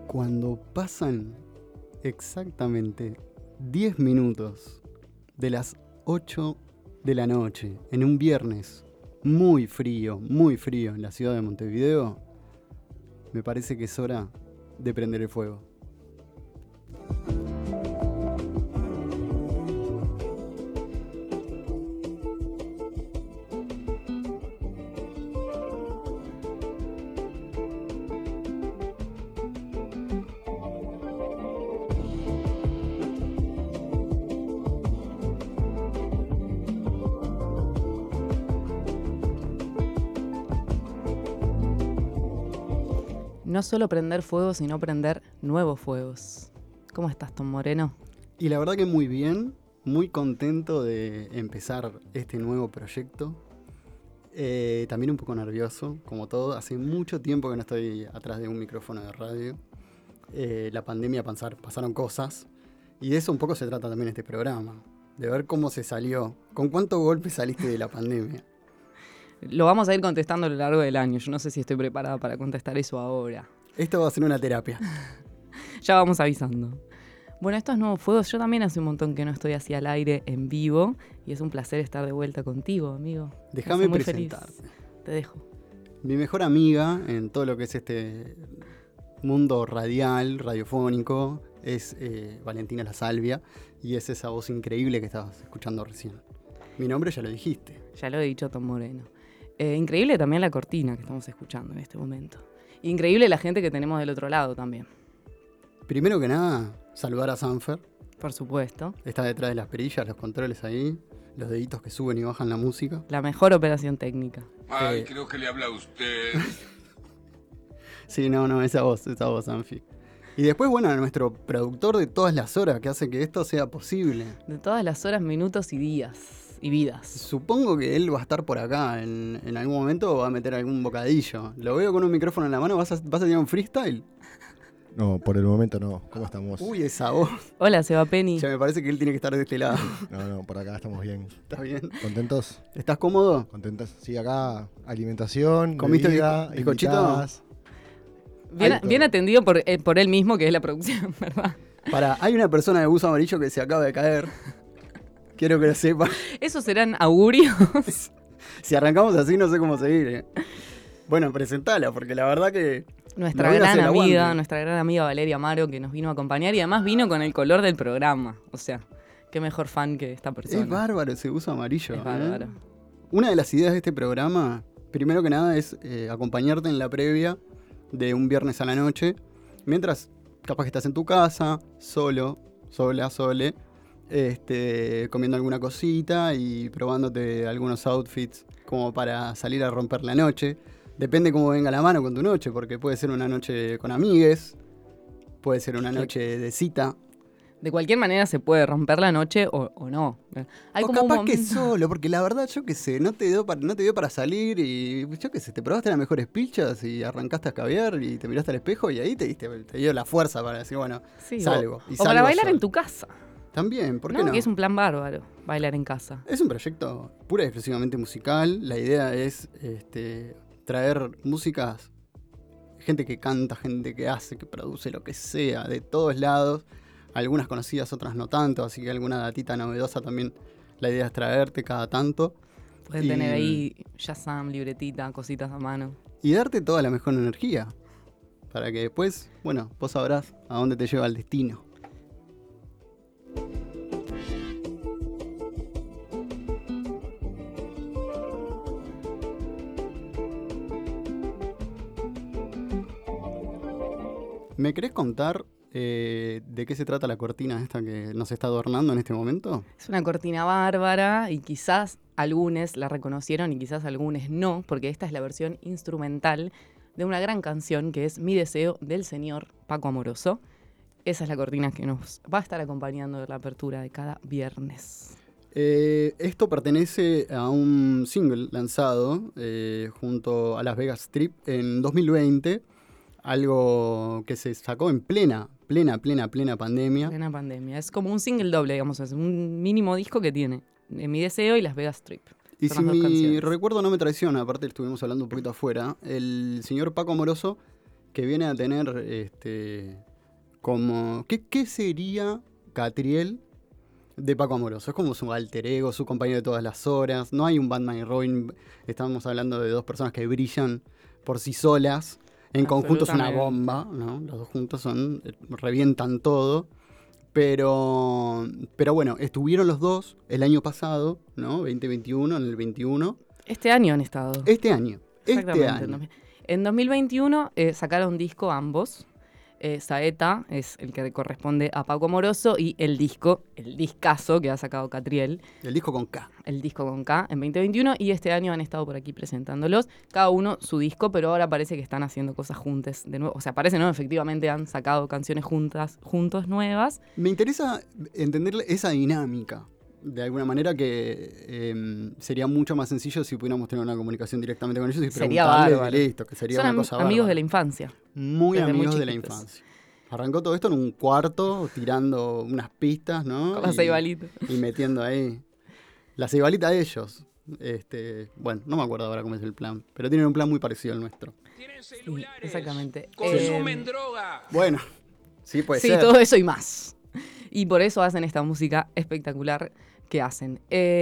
Cuando pasan exactamente 10 minutos de las 8 de la noche, en un viernes muy frío en la ciudad de Montevideo, me parece que es hora de prender el fuego. No solo prender fuego, sino prender nuevos fuegos. ¿Cómo estás, Tom Moreno? Y la verdad que muy bien, muy contento de empezar este nuevo proyecto. También un poco nervioso, como todo. Hace mucho tiempo que no estoy atrás de un micrófono de radio. La pandemia pasaron cosas. Y de eso un poco se trata también este programa. De ver cómo se salió. ¿Con cuántos golpes saliste de la pandemia? Lo vamos a ir contestando a lo largo del año. Yo no sé si estoy preparada para contestar eso ahora. Esto va a ser una terapia. Ya vamos avisando. Bueno, estos nuevos fuegos, yo también hace un montón que no estoy así al aire en vivo. Y es un placer estar de vuelta contigo, amigo. Déjame presentarte. Te dejo. Mi mejor amiga en todo lo que es este mundo radial, radiofónico, es Valentina La Salvia. Y es esa voz increíble que estabas escuchando recién. Mi nombre ya lo dijiste. Ya lo he dicho, Tom Moreno. Increíble también la cortina que estamos escuchando en este momento. Increíble la gente que tenemos del otro lado también. Primero que nada, saludar a Sanfer. Por supuesto. Está detrás de las perillas, los controles ahí, los deditos que suben y bajan la música. La mejor operación técnica. Ay, creo que le habla a usted. Sí, no, esa voz, Sanfi. Y después, bueno, nuestro productor de todas las horas que hace que esto sea posible. De todas las horas, minutos y días. Y vidas. Supongo que él va a estar por acá en algún momento o va a meter algún bocadillo. Lo veo con un micrófono en la mano, ¿vas a tirar un freestyle? No, por el momento no. ¿Cómo estamos? Uy, esa voz. Hola, Seba Penny. Ya me parece que él tiene que estar de este lado. No, por acá estamos bien. ¿Estás bien? ¿Contentos? ¿Estás cómodo? ¿Contentos? Sí, acá alimentación, ¿Comiste bebida, bizcochito? invitadas. Bien atendido por él mismo, que es la producción, ¿verdad? Hay una persona de buzo amarillo que se acaba de caer. Quiero que lo sepa. ¿Esos serán augurios? Si arrancamos así, no sé cómo seguir. Bueno, presentala, porque la verdad que... Nuestra gran amiga Valeria Amaro, que nos vino a acompañar y además vino con el color del programa. O sea, qué mejor fan que esta persona. Es bárbaro ese buzo amarillo. Es bárbaro. Una de las ideas de este programa, primero que nada, es acompañarte en la previa de un viernes a la noche, mientras capaz que estás en tu casa, sole, comiendo alguna cosita y probándote algunos outfits como para salir a romper la noche. Depende cómo venga la mano con tu noche, porque puede ser una noche con amigues, puede ser una noche de cita. De cualquier manera se puede romper la noche o no. Hay o como capaz que solo, porque la verdad, yo qué sé, no te dio para salir y yo qué sé, te probaste las mejores pilchas y arrancaste a escabear y te miraste al espejo y ahí te dio la fuerza para decir, bueno, sí, salgo. O para bailar en tu casa. También, ¿por qué no? Que es un plan bárbaro, bailar en casa. Es un proyecto pura y exclusivamente musical. La idea es traer músicas, gente que canta, gente que hace, que produce lo que sea, de todos lados. Algunas conocidas, otras no tanto, así que alguna datita novedosa también la idea es traerte cada tanto. Puedes tener ahí Shazam, libretita, cositas a mano. Y darte toda la mejor energía, para que después, bueno, vos sabrás a dónde te lleva el destino. ¿Me querés contar de qué se trata la cortina esta que nos está adornando en este momento? Es una cortina bárbara y quizás algunos la reconocieron y quizás algunos no, porque esta es la versión instrumental de una gran canción que es Mi Deseo del señor Paco Amoroso. Esa es la cortina que nos va a estar acompañando en la apertura de cada viernes. Esto pertenece a un single lanzado junto a Las Vegas Strip en 2020. Algo que se sacó en plena pandemia. Plena pandemia. Es como un single doble, digamos. Es un mínimo disco que tiene Mi Deseo y Las Vegas Strip. Y Son si las dos mi canciones. recuerdo no me traiciona, aparte estuvimos hablando un poquito afuera, el señor Paco Amoroso que viene a tener como... ¿Qué sería Catriel de Paco Amoroso? Es como su alter ego, su compañero de todas las horas. No hay un Batman y Robin. Estamos hablando de dos personas que brillan por sí solas. En conjunto es una bomba, ¿no? Los dos juntos revientan todo. Pero bueno, estuvieron los dos el año pasado, ¿no? 2021, en el 21. Este año han estado. Este año. Exactamente. En 2021 sacaron disco ambos. Saeta es el que corresponde a Paco Amoroso y el discazo que ha sacado Catriel. El disco con K. El disco con K en 2021 y este año han estado por aquí presentándolos. Cada uno su disco, pero ahora parece que están haciendo cosas juntas de nuevo. O sea, parece, ¿no? Efectivamente han sacado canciones juntos nuevas. Me interesa entender esa dinámica. De alguna manera que sería mucho más sencillo si pudiéramos tener una comunicación directamente con ellos y sería preguntarles bárbaro. Listo, que sería Son una cosa amigos bárbara. de la infancia. Muy desde amigos muy de la chiquitos. infancia. Arrancó todo esto en un cuarto, tirando unas pistas, ¿no? Con la Ceibalita. Y metiendo ahí la Ceibalita de ellos. Bueno, no me acuerdo ahora cómo es el plan, pero tienen un plan muy parecido al nuestro. Tienen Sí, celulares. exactamente. Consumen droga. Bueno, sí puede Sí, ser. todo eso y más. Y por eso hacen esta música espectacular que hacen.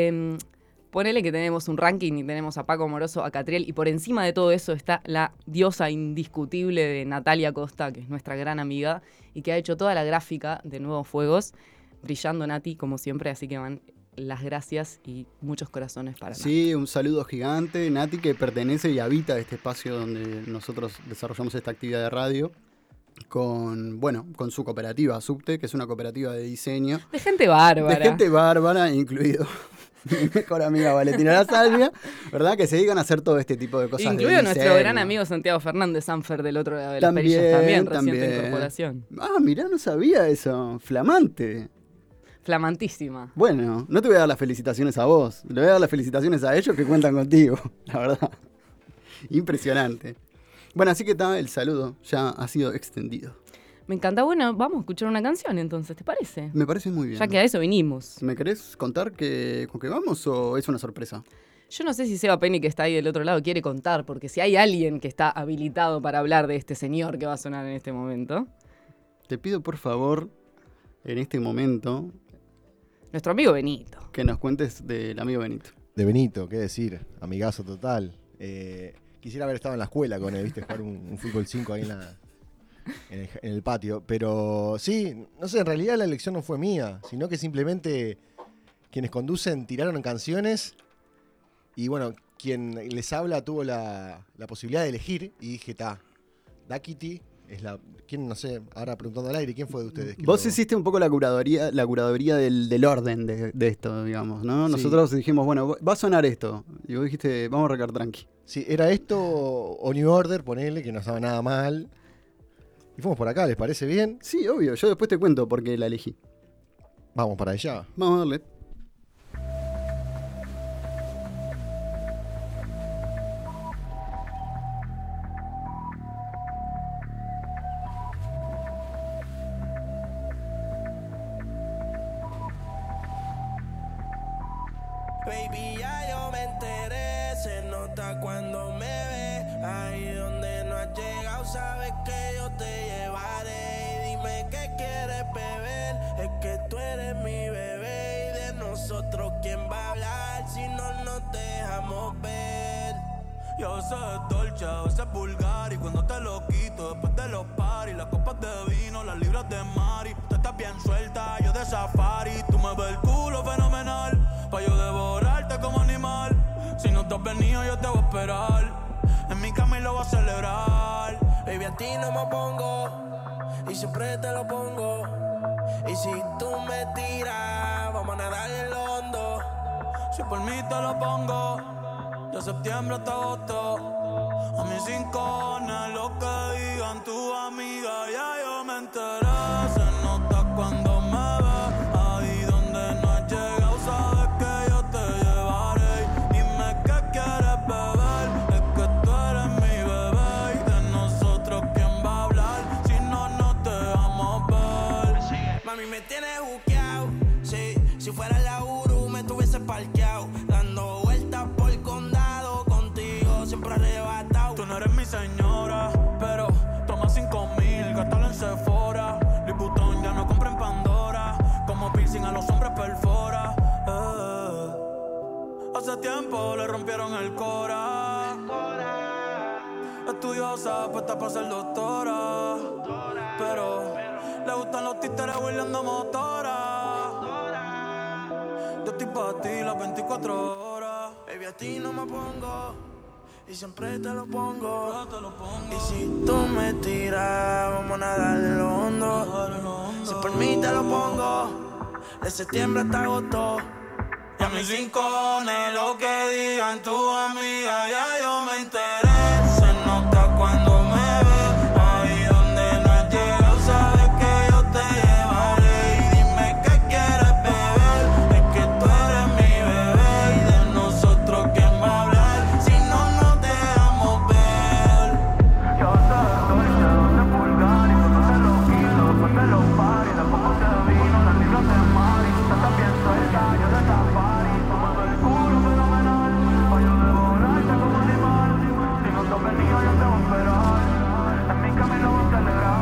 Ponele que tenemos un ranking y tenemos a Paco Amoroso, a Catriel, y por encima de todo eso está la diosa indiscutible de Natalia Costa, que es nuestra gran amiga, y que ha hecho toda la gráfica de Nuevos Fuegos, brillando Nati como siempre, así que van las gracias y muchos corazones para Nati. Sí, un saludo gigante. Nati, que pertenece y habita este espacio donde nosotros desarrollamos esta actividad de radio. Con su cooperativa Subte, que es una cooperativa de diseño. De gente bárbara. De gente bárbara, incluido mi mejor amiga Valentina La Salvia, ¿verdad? Que se dedican a hacer todo este tipo de cosas. Incluido de nuestro diseño. gran amigo Santiago Fernández Sanfer del otro lado de las perillas también, reciente incorporación. Ah, mirá, no sabía eso. Flamante. Flamantísima. Bueno, no te voy a dar las felicitaciones a vos. Le voy a dar las felicitaciones a ellos que cuentan contigo, la verdad. Impresionante. Bueno, así que el saludo ya ha sido extendido. Me encanta. Bueno, vamos a escuchar una canción entonces, ¿te parece? Me parece muy bien. Ya que a eso vinimos. ¿Me querés contar con qué vamos o es una sorpresa? Yo no sé si Seba Penny, que está ahí del otro lado, quiere contar, porque si hay alguien que está habilitado para hablar de este señor que va a sonar en este momento. Te pido por favor, en este momento, Nuestro amigo Benito. que nos cuentes del amigo Benito. De Benito, qué decir, amigazo total. Quisiera haber estado en la escuela con él, viste, jugar un fútbol 5 ahí en el patio. Pero sí, no sé, en realidad la elección no fue mía, sino que simplemente quienes conducen tiraron canciones y bueno, quien les habla tuvo la posibilidad de elegir y dije, Daquiti es ¿quién? No sé, ahora preguntando al aire, ¿quién fue de ustedes? Vos hiciste un poco la curaduría del orden de esto, digamos, ¿no? Sí. Nosotros dijimos, bueno, va a sonar esto. Y vos dijiste, vamos a arrancar tranqui. Sí, era esto o New Order, ponele, que no estaba nada mal. Y fuimos por acá, ¿les parece bien? Sí, obvio, yo después te cuento por qué la elegí. Vamos para allá. Vamos a darle. Baby, ya yo me enteré, se nota cuando me ve. Ahí donde no has llegado, sabes que yo te llevaré. Y dime qué quieres beber, es que tú eres mi bebé. Y de nosotros, ¿quién va a hablar si no nos dejamos ver? Y a veces es dolce, a veces es vulgar. Y cuando te lo quito, después de los paris, las copas de vino, las libras de mari. Tú estás bien suelta, yo de safari. Tú me ves el culo fenomenal, pa' yo devorarte como animal. Si no te has venido, yo te voy a esperar. En mi cama y lo voy a celebrar. Baby, a ti no me pongo, y siempre te lo pongo. Y si tú me tiras, vamos a nadar en lo hondo. Si por mí te lo pongo, de septiembre hasta agosto. A mis rincones, lo que digan tu amiga, ya yo me enteré. Se nota cuando me ves, ahí donde no has llegado, sabes que yo te llevaré. Dime qué quieres beber, es que tú eres mi bebé. Y de nosotros, ¿quién va a hablar si no nos dejamos ver? Mami, me tienes buqueado, sí. Si fuera la Uru, me tuviese parqueado. Dando vueltas por el condado, contigo siempre arrebatado. Tú no eres mi señora, pero toma tiempo le rompieron el cora. Estudiosa, puesta para ser doctora. Pero le gustan los títeres huirleando motora. Yo estoy para ti las 24 horas. Baby, a ti no me pongo y siempre te lo pongo. Y si tú me tiras, vamos a nadarle lo hondo. Si por mí te lo pongo, de septiembre hasta agosto. Y a mis rincones, lo que digan tu amiga, ya yo me enteré. Se nota cuando me ves, ahí donde no has llegado, sabes que yo te llevaré. Y dime qué quieres beber, es que tú eres mi bebé. Y de nosotros quién va a hablar, si no nos dejamos ver. Yo te doy de donde pulgar y ponte los kilos, ponte los paris, tampoco te vino, las libras de mar y tú estás también suelta, yo de safari, tomando el culo fenomenal, pa' yo devorarte como animal, si no te has venido yo te voy a esperar, en mi camino voy a celebrar.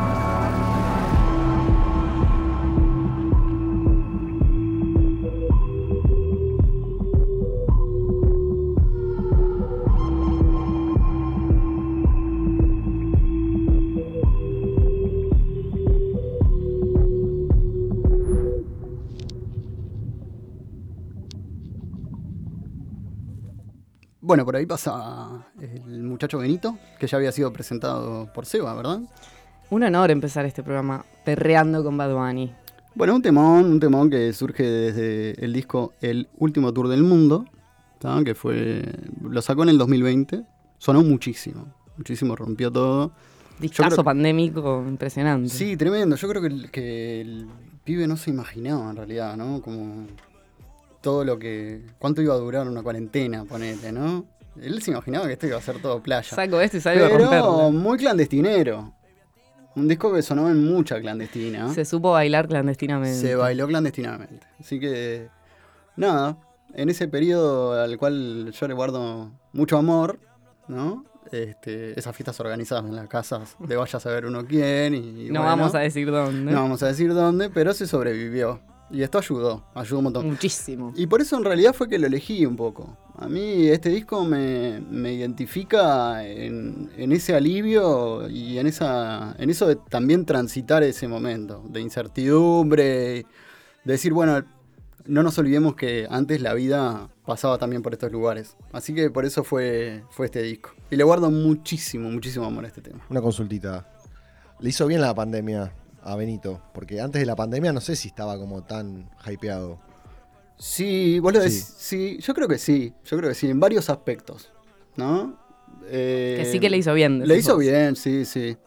Bueno, por ahí pasa el muchacho Benito, que ya había sido presentado por Seba, ¿verdad? Un honor empezar este programa perreando con Bad Bunny. Bueno, un temón que surge desde el disco El Último Tour del Mundo, ¿tá? Que lo sacó en el 2020, sonó muchísimo, rompió todo. Discazo pandémico impresionante. Sí, tremendo, yo creo que el pibe no se imaginaba en realidad, ¿no? Como todo cuánto iba a durar una cuarentena, ponete, ¿no? Él se imaginaba que esto iba a ser todo playa. Saco esto y salgo a Pero romperlo. muy clandestinero. Un disco que sonó en mucha clandestina. Se supo bailar clandestinamente. Se bailó clandestinamente. Así que, nada, en ese periodo al cual yo le guardo mucho amor, ¿no? Esas fiestas organizadas en las casas de vaya a saber uno quién. Y No bueno, vamos a decir dónde. No vamos a decir dónde, pero se sobrevivió. Y esto ayudó un montón. Muchísimo. Y por eso en realidad fue que lo elegí un poco. A mí este disco me identifica en ese alivio y en eso de también transitar ese momento de incertidumbre, de decir, bueno, no nos olvidemos que antes la vida pasaba también por estos lugares. Así que por eso fue este disco. Y le guardo muchísimo amor a este tema. Una consultita. ¿Le hizo bien la pandemia a Benito? Porque antes de la pandemia no sé si estaba como tan hypeado. Sí, vos lo decís. Sí, yo creo que sí, en varios aspectos, ¿no? Que sí que le hizo bien. Le hizo bien, sí,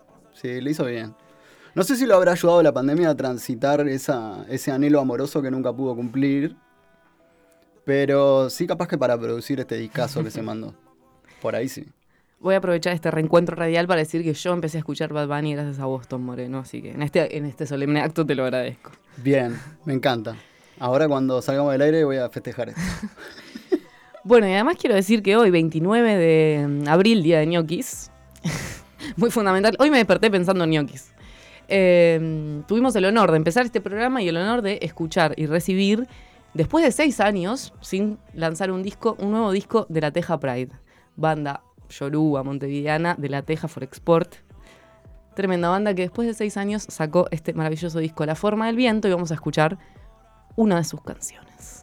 le hizo bien. No sé si lo habrá ayudado la pandemia a transitar ese anhelo amoroso que nunca pudo cumplir, pero sí capaz que para producir este discazo que se mandó. Por ahí sí. Voy a aprovechar este reencuentro radial para decir que yo empecé a escuchar Bad Bunny gracias a vos, Tom Moreno, así que en este solemne acto te lo agradezco. Bien, me encanta. Ahora cuando salgamos del aire voy a festejar esto. Bueno, y además quiero decir que hoy, 29 de abril, día de ñoquis, muy fundamental, hoy me desperté pensando en ñoquis. Tuvimos el honor de empezar este programa y el honor de escuchar y recibir, después de 6 años, sin lanzar un nuevo disco de La Teja Pride, banda yoruba montevideana de La Teja for Export. Tremenda banda que después de 6 años sacó este maravilloso disco La Forma del Viento y vamos a escuchar una de sus canciones.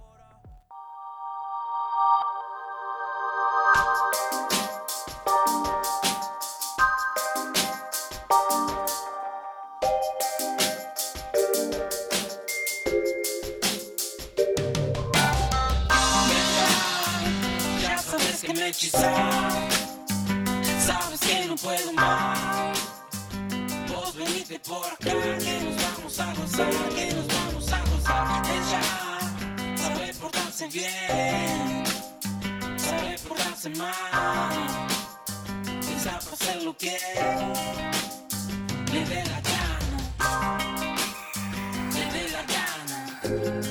Ya sabes que me hechizas, sabes que no puedo más. Vos venite por acá, que nos vamos a gozar, que nos vamos a gozar. Ella sabe portarse bien, sabe portarse mal, y sabe hacer lo que le dé la gana, le dé la gana.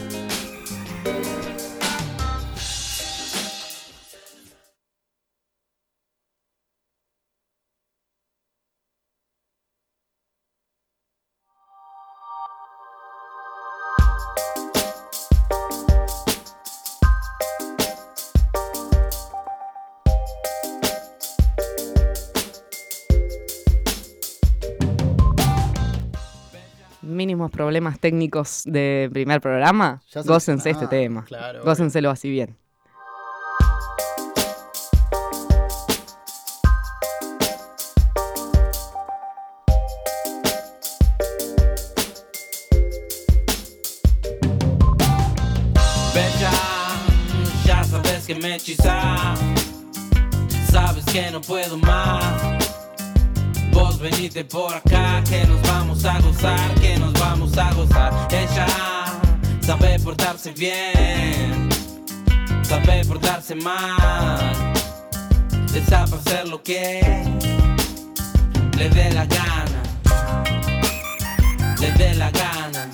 mínimos problemas técnicos de primer programa, Ya se- gócense Ah, este tema. claro, Gócenselo así bien. Bella, ya sabes que me hechiza, sabes que no puedo más. Vos venite por acá, que nos vamos a gozar, que nos vamos a gozar. Ella sabe portarse bien, sabe portarse mal, está para hacer lo que le dé la gana, le dé la gana.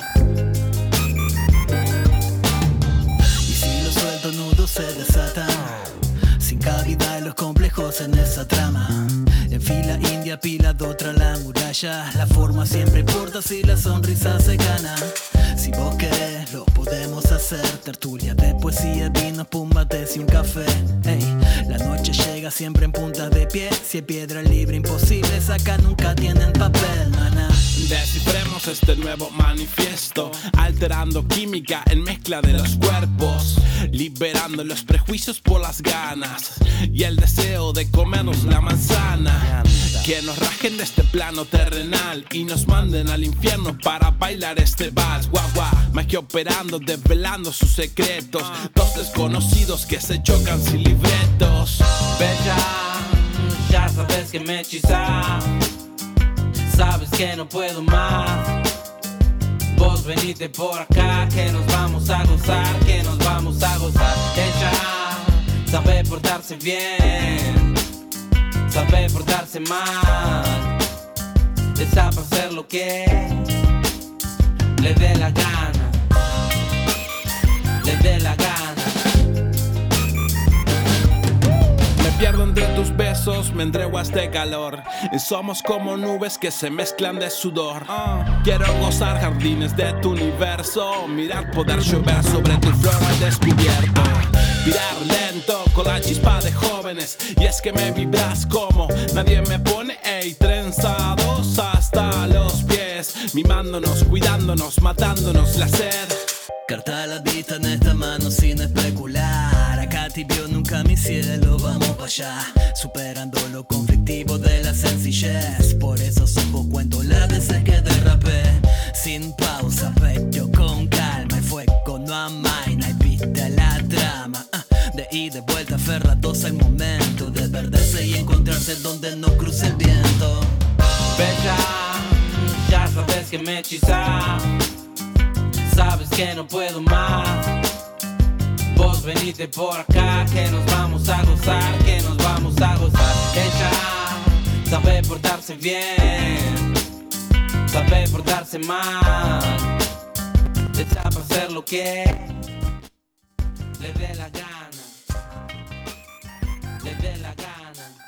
Y si los sueltos nudos se desatan, sin cabida en los complejos en esa trama. En fila india, pila de otra la muralla. La forma siempre importa si la sonrisa se gana. Si vos querés, lo podemos hacer. Tertulia de poesía, vino, pumbates y un café. Ey, la noche llega siempre en puntas de pie. Si hay piedra libre, imposible, acá nunca tienen papel, mana. Descifremos este nuevo manifiesto, alterando química en mezcla de los cuerpos, liberando los prejuicios por las ganas y el deseo de comernos la manzana. Que nos rajen de este plano terrenal y nos manden al infierno para bailar este vals. Guau, guau, magia operando, desvelando sus secretos. Dos desconocidos que se chocan sin libretos. Bella, ya sabes que me hechiza, sabes que no puedo más. Vos venite por acá, que nos vamos a gozar, que nos vamos a gozar. Ella sabe portarse bien, sabe portarse mal, está para hacer lo que le dé la gana, le dé la gana. Me pierdo entre tus besos, me entrego a este calor. Y somos como nubes que se mezclan de sudor. Quiero gozar jardines de tu universo, mirar poder llover sobre tu flor al descubierto. Virar lento con la chispa de jóvenes, y es que me vibras como nadie me pone. Ey, trenzados hasta los pies, mimándonos, cuidándonos, matándonos la sed. Carta a la vista en esta mano sin especular. Acá tibio nunca mi cielo, vamos pa' allá. Superando lo conflictivo de la sencillez. Por eso supo cuento las veces que derrapé. Sin pausa, pero con calma. El fuego no amaina y viste la trama. De ida y de vuelta aferrados al momento de perderse y encontrarse donde no cruce el viento. Bella, ya sabes que me hechiza, sabes que no puedo más. Vos venite por acá, que nos vamos a gozar, que nos vamos a gozar. Ella sabe portarse bien, sabe portarse mal, está para hacer lo que le dé la gana, le dé la gana.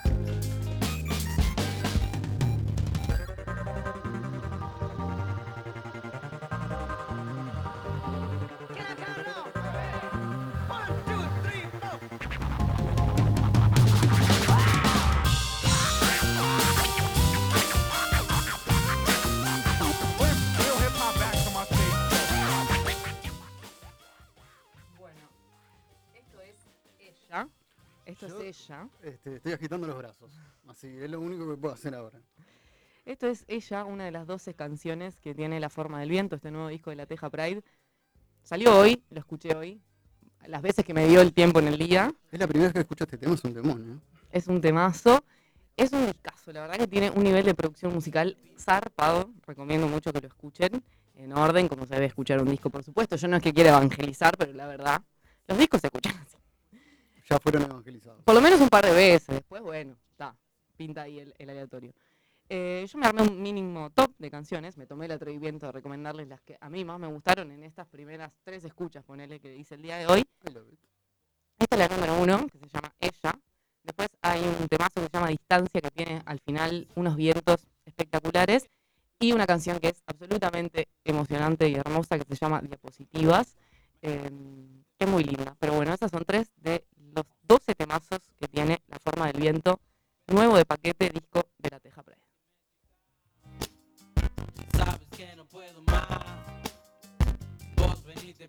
Bueno, esto es ella. Esto Yo- es ella. Estoy agitando los brazos. Así, es lo único que puedo hacer ahora. Esto es ella, una de las 12 canciones que tiene La Forma del Viento, este nuevo disco de La Teja Pride. Salió hoy, lo escuché hoy, las veces que me dio el tiempo en el día. Es la primera vez que escucho este tema, es un demonio. Es un temazo. Es un discazo, la verdad que tiene un nivel de producción musical zarpado. Recomiendo mucho que lo escuchen en orden, como se debe escuchar un disco, por supuesto. Yo no es que quiera evangelizar, pero la verdad, los discos se escuchan así. Ya fueron evangelizados. Por lo menos un par de veces. Después, bueno, está, pinta ahí el aleatorio. Yo me armé un mínimo top de canciones. Me tomé el atrevimiento de recomendarles las que a mí más me gustaron en estas primeras 3 escuchas, ponele, que hice el día de hoy. I love it. Esta es la número 1, que se llama Ella. Después hay un temazo que se llama Distancia, que tiene al final unos vientos espectaculares. Y una canción que es absolutamente emocionante y hermosa, que se llama Diapositivas, que es muy linda. Pero bueno, esas son 3 de los 12 temazos que tiene La Forma del Viento, nuevo de paquete, disco de La Teja Pride. Sabes que no puedo más.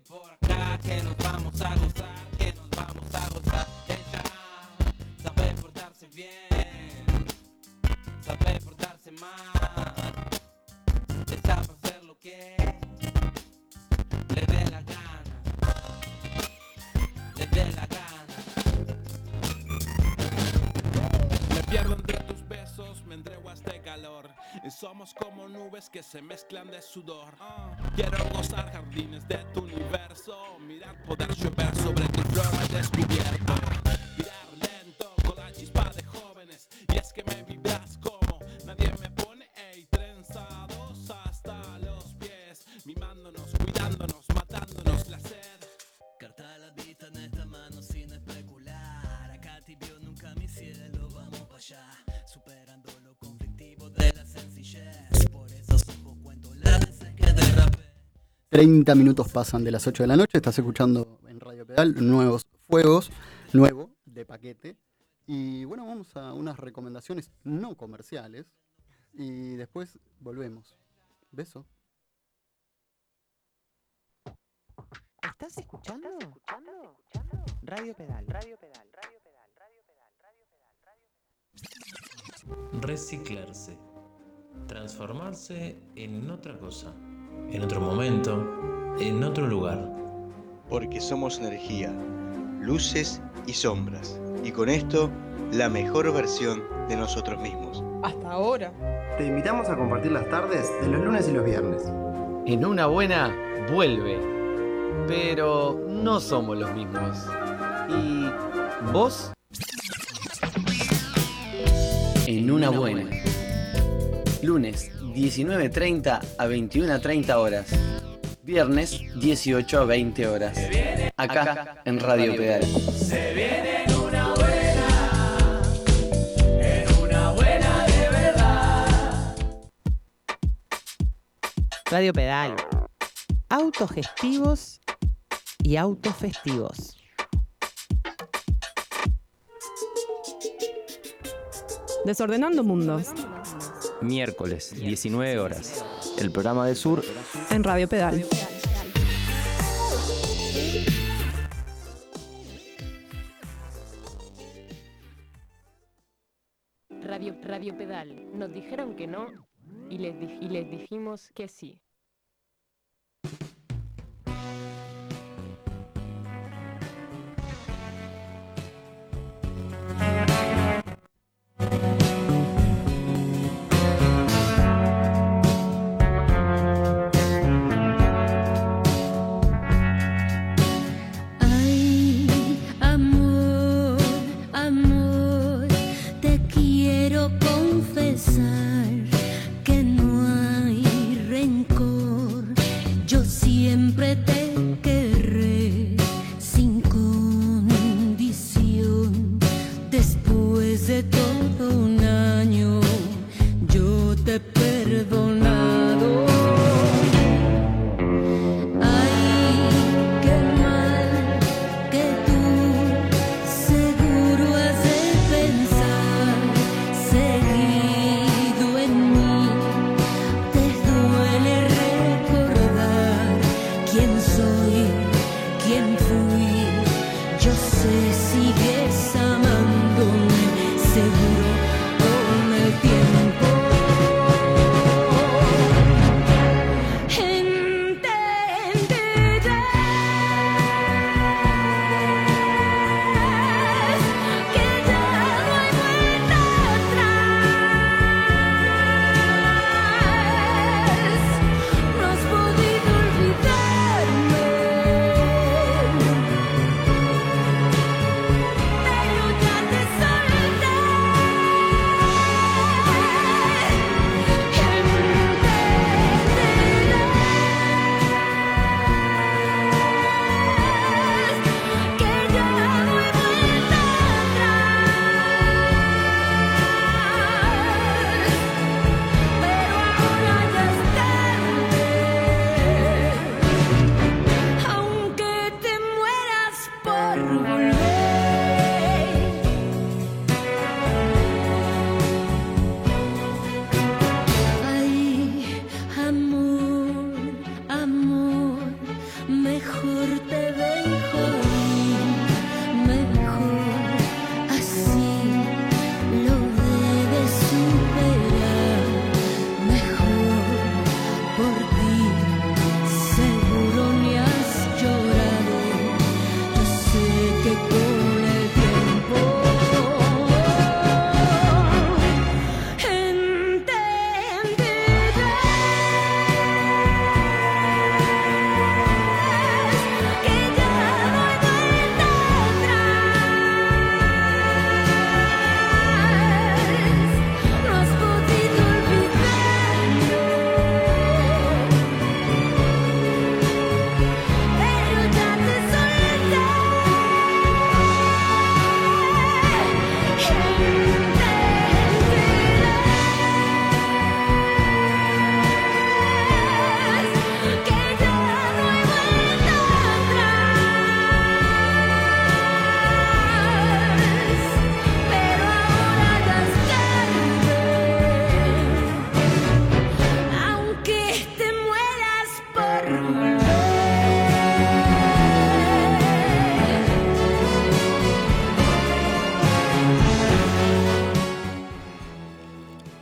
por acá, que nos vamos a gozar, que nos vamos a gozar. Ella sabe portarse bien, sabe portarse mal, le sabe hacer lo que le dé la gana, le dé la gana. Me pierdo entre tus besos, me entrego a este calor. Y somos como nubes que se mezclan de sudor. Quiero gozar jardines de tu universo, mirar poder llover sobre tu flor al descubierto. Mirar lento con la chispa de jóvenes. Y es que me vibras como nadie me pone, ey, trenzados hasta los pies, mimándonos, cuidándonos, matándonos la sed. Carta a la vista en esta mano sin especular. Acá tibio nunca mi cielo, vamos para allá. Superando lo conflictivo de la sencillez. Por eso supo cuento las veces que derrapé. 30 minutos pasan de las 8 de la noche. Estás escuchando en Radio Pedal Nuevos Fuegos, nuevo de paquete. Y bueno, vamos a unas recomendaciones no comerciales. Y después volvemos. Beso. ¿Estás escuchando? Radio Pedal. Reciclarse. Transformarse en otra cosa. En otro momento. En otro lugar. Porque somos energía, luces y sombras. Y con esto, la mejor versión de nosotros mismos. Hasta ahora. Te invitamos a compartir las tardes de los lunes y los viernes. En una buena, vuelve. Pero no somos los mismos. ¿Y vos? En una buena. Lunes, 19:30 a 21:30 horas. Viernes, 18 a 20 horas. Acá, en Radio Pedal. Se viene en una buena de verdad. Radio Pedal. Autogestivos y autofestivos. Desordenando mundos. Miércoles, 19 horas. El programa de Sur En Radio Pedal. Radio Pedal. Nos dijeron que no y les dijimos que sí. Ay, amor, amor, te quiero confesar que no hay rencor.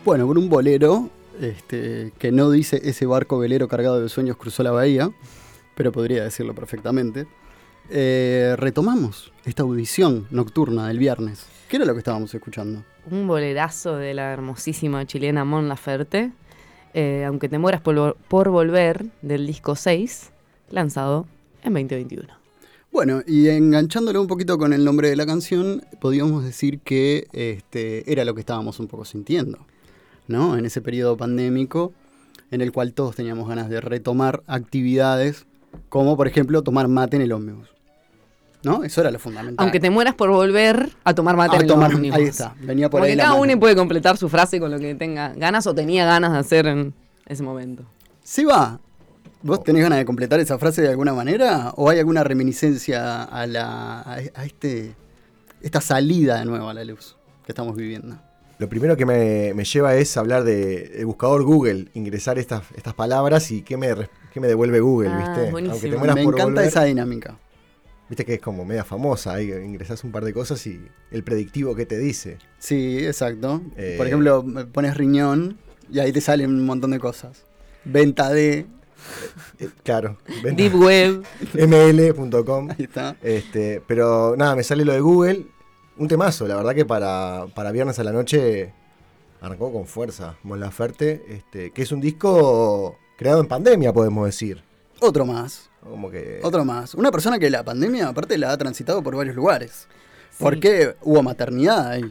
Bueno, con un bolero que no dice ese barco velero cargado de sueños cruzó la bahía, pero podría decirlo perfectamente. Retomamos esta audición nocturna del viernes. ¿Qué era lo que estábamos escuchando? Un bolerazo de la hermosísima chilena Mon Laferte, Aunque te mueras por volver, del disco 6, lanzado en 2021. Bueno, y enganchándolo un poquito con el nombre de la canción, podríamos decir que era lo que estábamos un poco sintiendo, ¿no? En ese periodo pandémico en el cual todos teníamos ganas de retomar actividades como, por ejemplo, tomar mate en el ómnibus, ¿no? Eso era lo fundamental. Aunque te mueras por volver a tomar mate en el ómnibus. Ahí está, venía por porque ahí cada uno puede completar su frase con lo que tenga ganas o tenía ganas de hacer en ese momento. Sí va. ¿Vos tenés ganas de completar esa frase de alguna manera? ¿O hay alguna reminiscencia a esta salida de nuevo a la luz que estamos viviendo? Lo primero que me lleva es hablar del buscador Google, ingresar estas palabras y qué me devuelve Google, ¿viste? Buenísimo. Aunque te mueras Me por encanta volver, esa dinámica. viste que es como media famosa, ahí ingresás un par de cosas y el predictivo que te dice. Sí, exacto. Por ejemplo, pones riñón y ahí te salen un montón de cosas. Venta de... Claro. Deep Web. ml.com. Ahí está. Pero nada, me sale lo de Google. Un temazo, la verdad que para viernes a la noche arrancó con fuerza Mon Laferte, que es un disco creado en pandemia, podemos decir. Otro más. Como que... Otro más. Una persona que la pandemia, aparte, la ha transitado por varios lugares. Sí. Porque hubo maternidad ahí.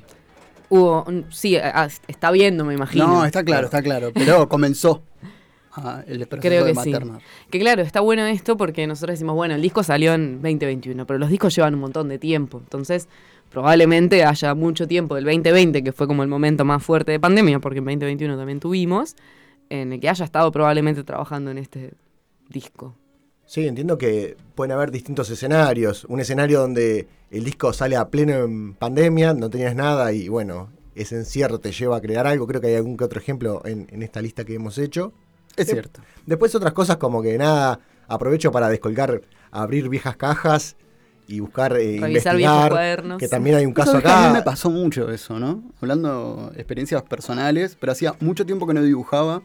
Sí, está viendo, me imagino. No, está claro, pero comenzó el proceso Creo que de maternar. Sí. Que claro, está bueno esto porque nosotros decimos, bueno, el disco salió en 2021, pero los discos llevan un montón de tiempo. Entonces, probablemente haya mucho tiempo del 2020, que fue como el momento más fuerte de pandemia, porque en 2021 también tuvimos, en el que haya estado probablemente trabajando en este disco. Sí, entiendo que pueden haber distintos escenarios. Un escenario donde el disco sale a pleno en pandemia, no tenías nada y bueno, ese encierro te lleva a crear algo. Creo que hay algún que otro ejemplo en esta lista que hemos hecho. Es cierto. Después otras cosas como que nada, aprovecho para descolgar, abrir viejas cajas y buscar revisar investigar, cuadernos. Que también hay un caso acá. A mí me pasó mucho eso, ¿no? Hablando de experiencias personales, pero hacía mucho tiempo que no dibujaba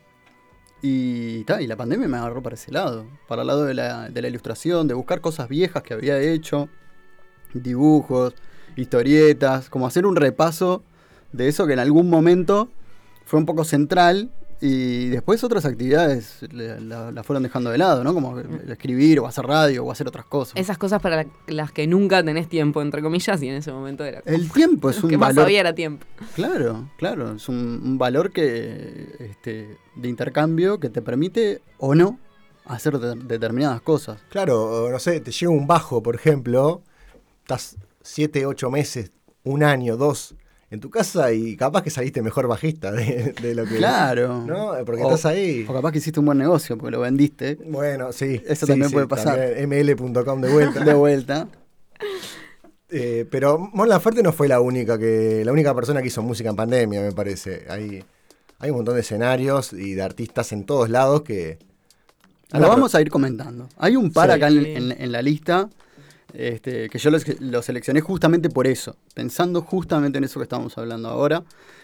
y la pandemia me agarró para ese lado, para el lado de la ilustración, de buscar cosas viejas que había hecho, dibujos, historietas, como hacer un repaso de eso que en algún momento fue un poco central. Y después otras actividades la fueron dejando de lado, ¿no? Como escribir o hacer radio o hacer otras cosas. Esas cosas para las que nunca tenés tiempo, entre comillas, y en ese momento era... El tiempo es un valor... que más había era tiempo. Claro, es un valor que de intercambio que te permite o no hacer determinadas cosas. Claro, no sé, te llega un bajo, por ejemplo, estás 7, 8 meses, 1 año, 2... en tu casa y capaz que saliste mejor bajista de lo que... Claro. ¿No? Porque estás ahí. O capaz que hiciste un buen negocio porque lo vendiste. Bueno, sí. Eso también puede pasar. ml.com de vuelta. De vuelta. Pero Mon Laferte no fue la única persona que hizo música en pandemia, me parece. Hay un montón de escenarios y de artistas en todos lados que... Lo vamos a ir comentando. Hay un par acá en la lista... que yo lo seleccioné justamente por eso, pensando justamente en eso que estamos hablando ahora.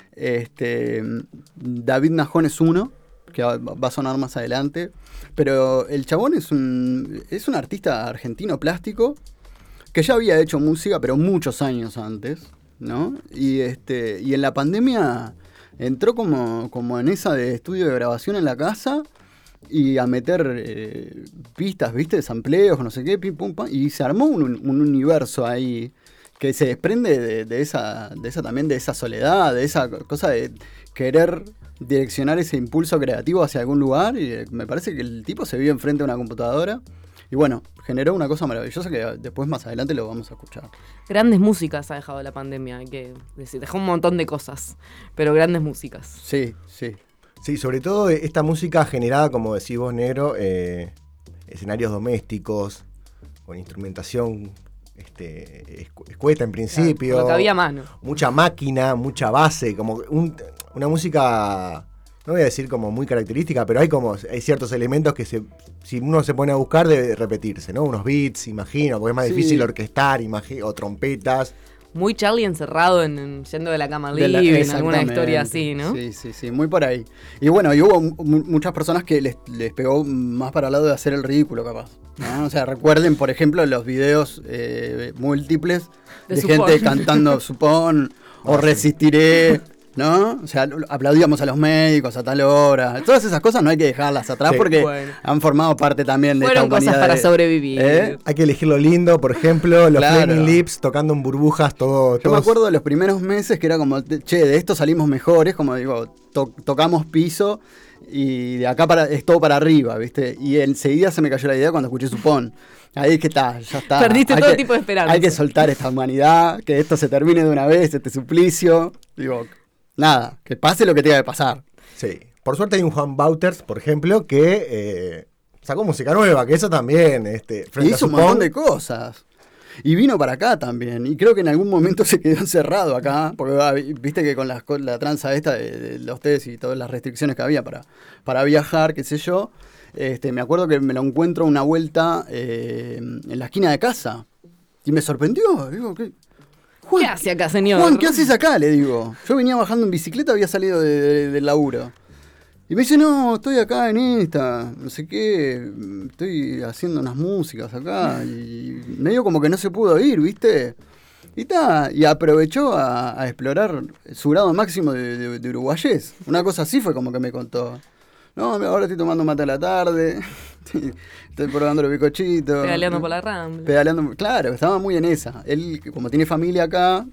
David Najón es uno, que va a sonar más adelante, pero el chabón es un artista argentino plástico que ya había hecho música, pero muchos años antes, ¿no? Y en la pandemia entró como en esa de estudio de grabación en la casa y a meter pistas, ¿viste? Sampleos, no sé qué, pim, pum, pam, y se armó un universo ahí que se desprende de esa también, de esa soledad, de esa cosa de querer direccionar ese impulso creativo hacia algún lugar, y me parece que el tipo se vio enfrente a una computadora y bueno, generó una cosa maravillosa que después más adelante lo vamos a escuchar. Grandes músicas ha dejado la pandemia, hay que decir, dejó un montón de cosas, pero grandes músicas. Sí, sí. Sí, sobre todo esta música generada, como decís vos, Negro, escenarios domésticos, con instrumentación escueta en principio. Claro, lo que había a mano. Mucha máquina, mucha base, como una música, no voy a decir como muy característica, pero hay ciertos elementos que si uno se pone a buscar debe repetirse, ¿no? Unos beats, imagino, porque es más difícil orquestar, o trompetas. muy Charlie encerrado yendo de la cama De la- libre, en alguna exactamente. historia así, ¿no? Sí, muy por ahí. Y bueno, y hubo muchas personas que les pegó más para el lado de hacer el ridículo, capaz, ¿no? O sea, recuerden, por ejemplo, los videos múltiples De de Supón. gente cantando Supón o Resistiré, ¿no? O sea, aplaudíamos a los médicos a tal hora. Todas esas cosas no hay que dejarlas atrás Sí. porque Bueno. han formado parte también de Fueron esta cosas humanidad para sobrevivir. Hay que elegir lo lindo, por ejemplo, los Claro. Flaming Lips tocando en burbujas, todo. Yo me acuerdo de los primeros meses que era como, che, de esto salimos mejores, como digo, tocamos piso y de acá es todo para arriba, ¿viste? Y enseguida se me cayó la idea cuando escuché Supón. Ahí es que está, ya está. Perdiste Hay todo que- tipo de esperanza. Hay que soltar esta humanidad, que esto se termine de una vez, este suplicio. Digo, nada, que pase lo que tenga que pasar. Sí. Por suerte hay un Juan Bauters, por ejemplo, que sacó música nueva, que eso también, frente Y a hizo un Supón, montón de cosas. Y vino para acá también. Y creo que en algún momento se quedó encerrado acá. Porque viste que con la tranza esta de los test y todas las restricciones que había para viajar, qué sé yo. Me acuerdo que me lo encuentro una vuelta en la esquina de casa. Y me sorprendió. Digo, ¿qué hace acá, señor? Juan, ¿qué haces acá? Le digo. Yo venía bajando en bicicleta, había salido del laburo. Y me dice, no, estoy acá en esta, no sé qué, estoy haciendo unas músicas acá. Y medio como que no se pudo ir, ¿viste? Y aprovechó a explorar su grado máximo de uruguayés. Una cosa así fue como que me contó. No, ahora estoy tomando mate a la tarde, estoy probando los bizcochitos. Pedaleando por la Rambla. Pedaleando, claro, estaba muy en esa. Él, como tiene familia acá,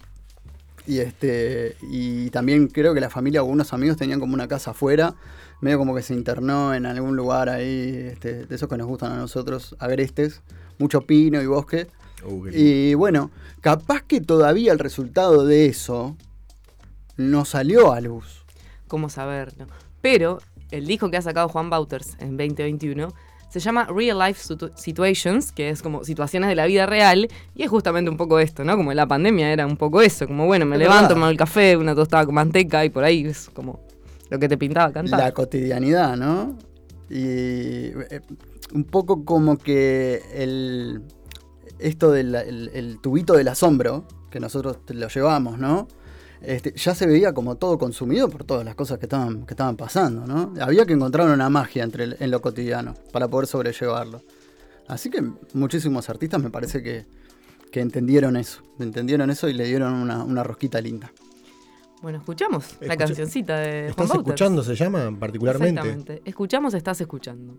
y también creo que la familia o unos amigos tenían como una casa afuera, medio como que se internó en algún lugar ahí, de esos que nos gustan a nosotros, agrestes, mucho pino y bosque. Y bueno, capaz que todavía el resultado de eso no salió a luz. ¿Cómo saberlo? Pero el disco que ha sacado Juan Bauters en 2021 se llama Real Life Situations, que es como situaciones de la vida real, y es justamente un poco esto, ¿no? Como la pandemia era un poco eso, como bueno, me Es levanto, verdad. me hago el café, una tostada con manteca, y por ahí es como lo que te pintaba cantar. La cotidianidad, ¿no? Y un poco como que esto del tubito del asombro, que nosotros lo llevamos, ¿no? Ya se veía como todo consumido por todas las cosas que estaban pasando, ¿no? Había que encontrar una magia en lo cotidiano para poder sobrellevarlo. Así que muchísimos artistas me parece que entendieron eso y le dieron una rosquita linda. Bueno, escuchamos la cancioncita de Juan ¿Estás Bauters. escuchando, se llama particularmente? Exactamente. Escuchamos, estás escuchando.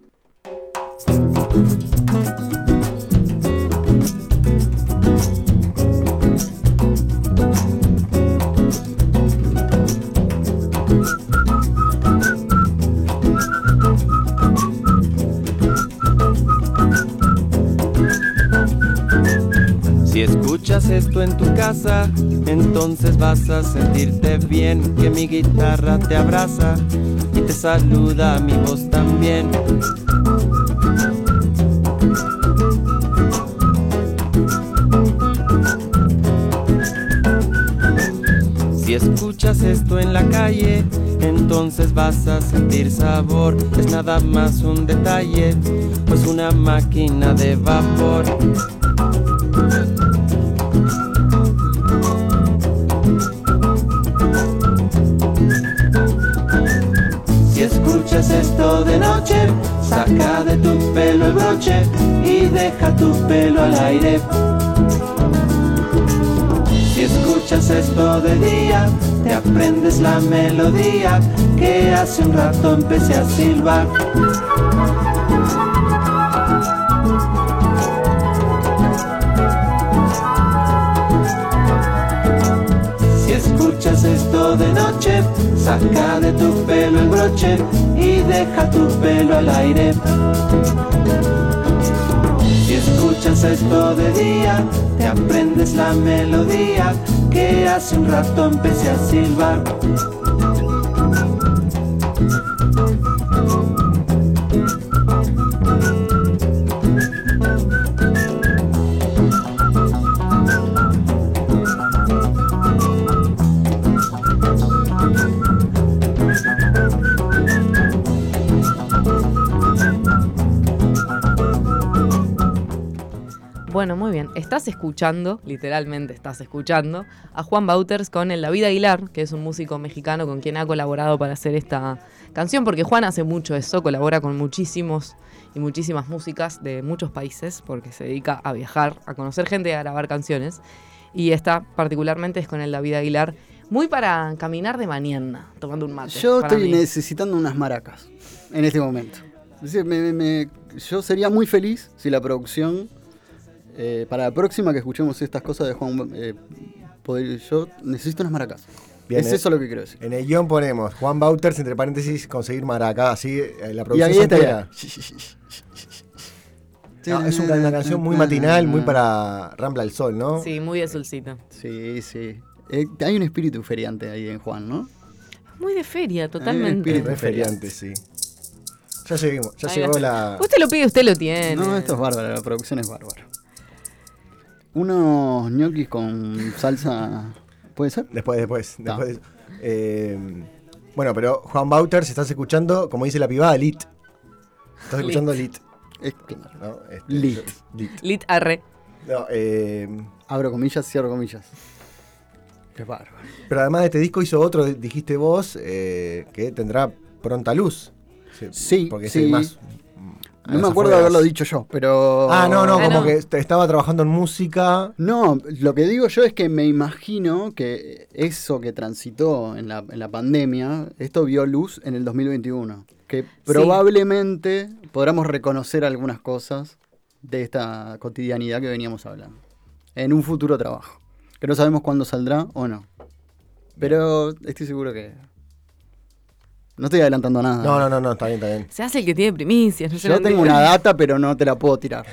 Si escuchas esto en tu casa, entonces vas a sentirte bien, que mi guitarra te abraza y te saluda mi voz también. Si escuchas esto en la calle, entonces vas a sentir sabor. Es nada más un detalle, pues una máquina de vapor. Si escuchas esto de noche, saca de tu pelo el broche y deja tu pelo al aire. Si escuchas esto de día, te aprendes la melodía que hace un rato empecé a silbar. Si escuchas esto de noche, saca de tu pelo el broche y deja tu pelo al aire. Si escuchas esto de día, te aprendes la melodía que hace un rato empecé a silbar. Bueno, muy bien. Estás escuchando, literalmente estás escuchando, a Juan Bauters con el David Aguilar, que es un músico mexicano con quien ha colaborado para hacer esta canción, porque Juan hace mucho eso, colabora con muchísimas músicas de muchos países, porque se dedica a viajar, a conocer gente y a grabar canciones. Y esta particularmente es con el David Aguilar, muy para caminar de mañana, tomando un mate. Yo para estoy mí. necesitando unas maracas en este momento. Es decir, yo sería muy feliz si la producción, para la próxima que escuchemos estas cosas de Juan, yo necesito unas maracas. Bien, es eso lo que quiero decir. En el guión ponemos Juan Bauters, entre paréntesis, conseguir maracas, así la Y producción ahí está. entera. No, es una canción muy matinal, muy para Rambla al Sol, ¿no? Sí, muy de solcito. Sí, sí. Hay un espíritu feriante ahí en Juan, ¿no? Muy de feria, totalmente. Espíritu feriante, sí. Ya lleguemos, ya Ahí llegó va. la... Usted lo pide, usted lo tiene. No, esto es bárbaro, la producción es bárbara. Unos ñoquis con salsa, ¿puede ser? Después. Bueno, pero Juan Bauters, estás escuchando, como dice la pibada, Lit. Estás escuchando Lit. Es claro. ¿No? Lit. Lit arre. No, abro comillas, cierro comillas. Qué bárbaro. Pero además de este disco hizo otro, dijiste vos, que tendrá pronta luz. Sí, porque es sí. el más... No me acuerdo de haberlo dicho yo, pero... como que estaba trabajando en música. No, lo que digo yo es que me imagino que eso que transitó en la pandemia, esto vio luz en el 2021. Que probablemente podamos reconocer algunas cosas de esta cotidianidad que veníamos hablando. En un futuro trabajo. Que no sabemos cuándo saldrá o no. Pero estoy seguro que... No estoy adelantando nada. No, está bien. Se hace el que tiene primicias. No sé, Yo no tengo entiendo. una data, pero no te la puedo tirar.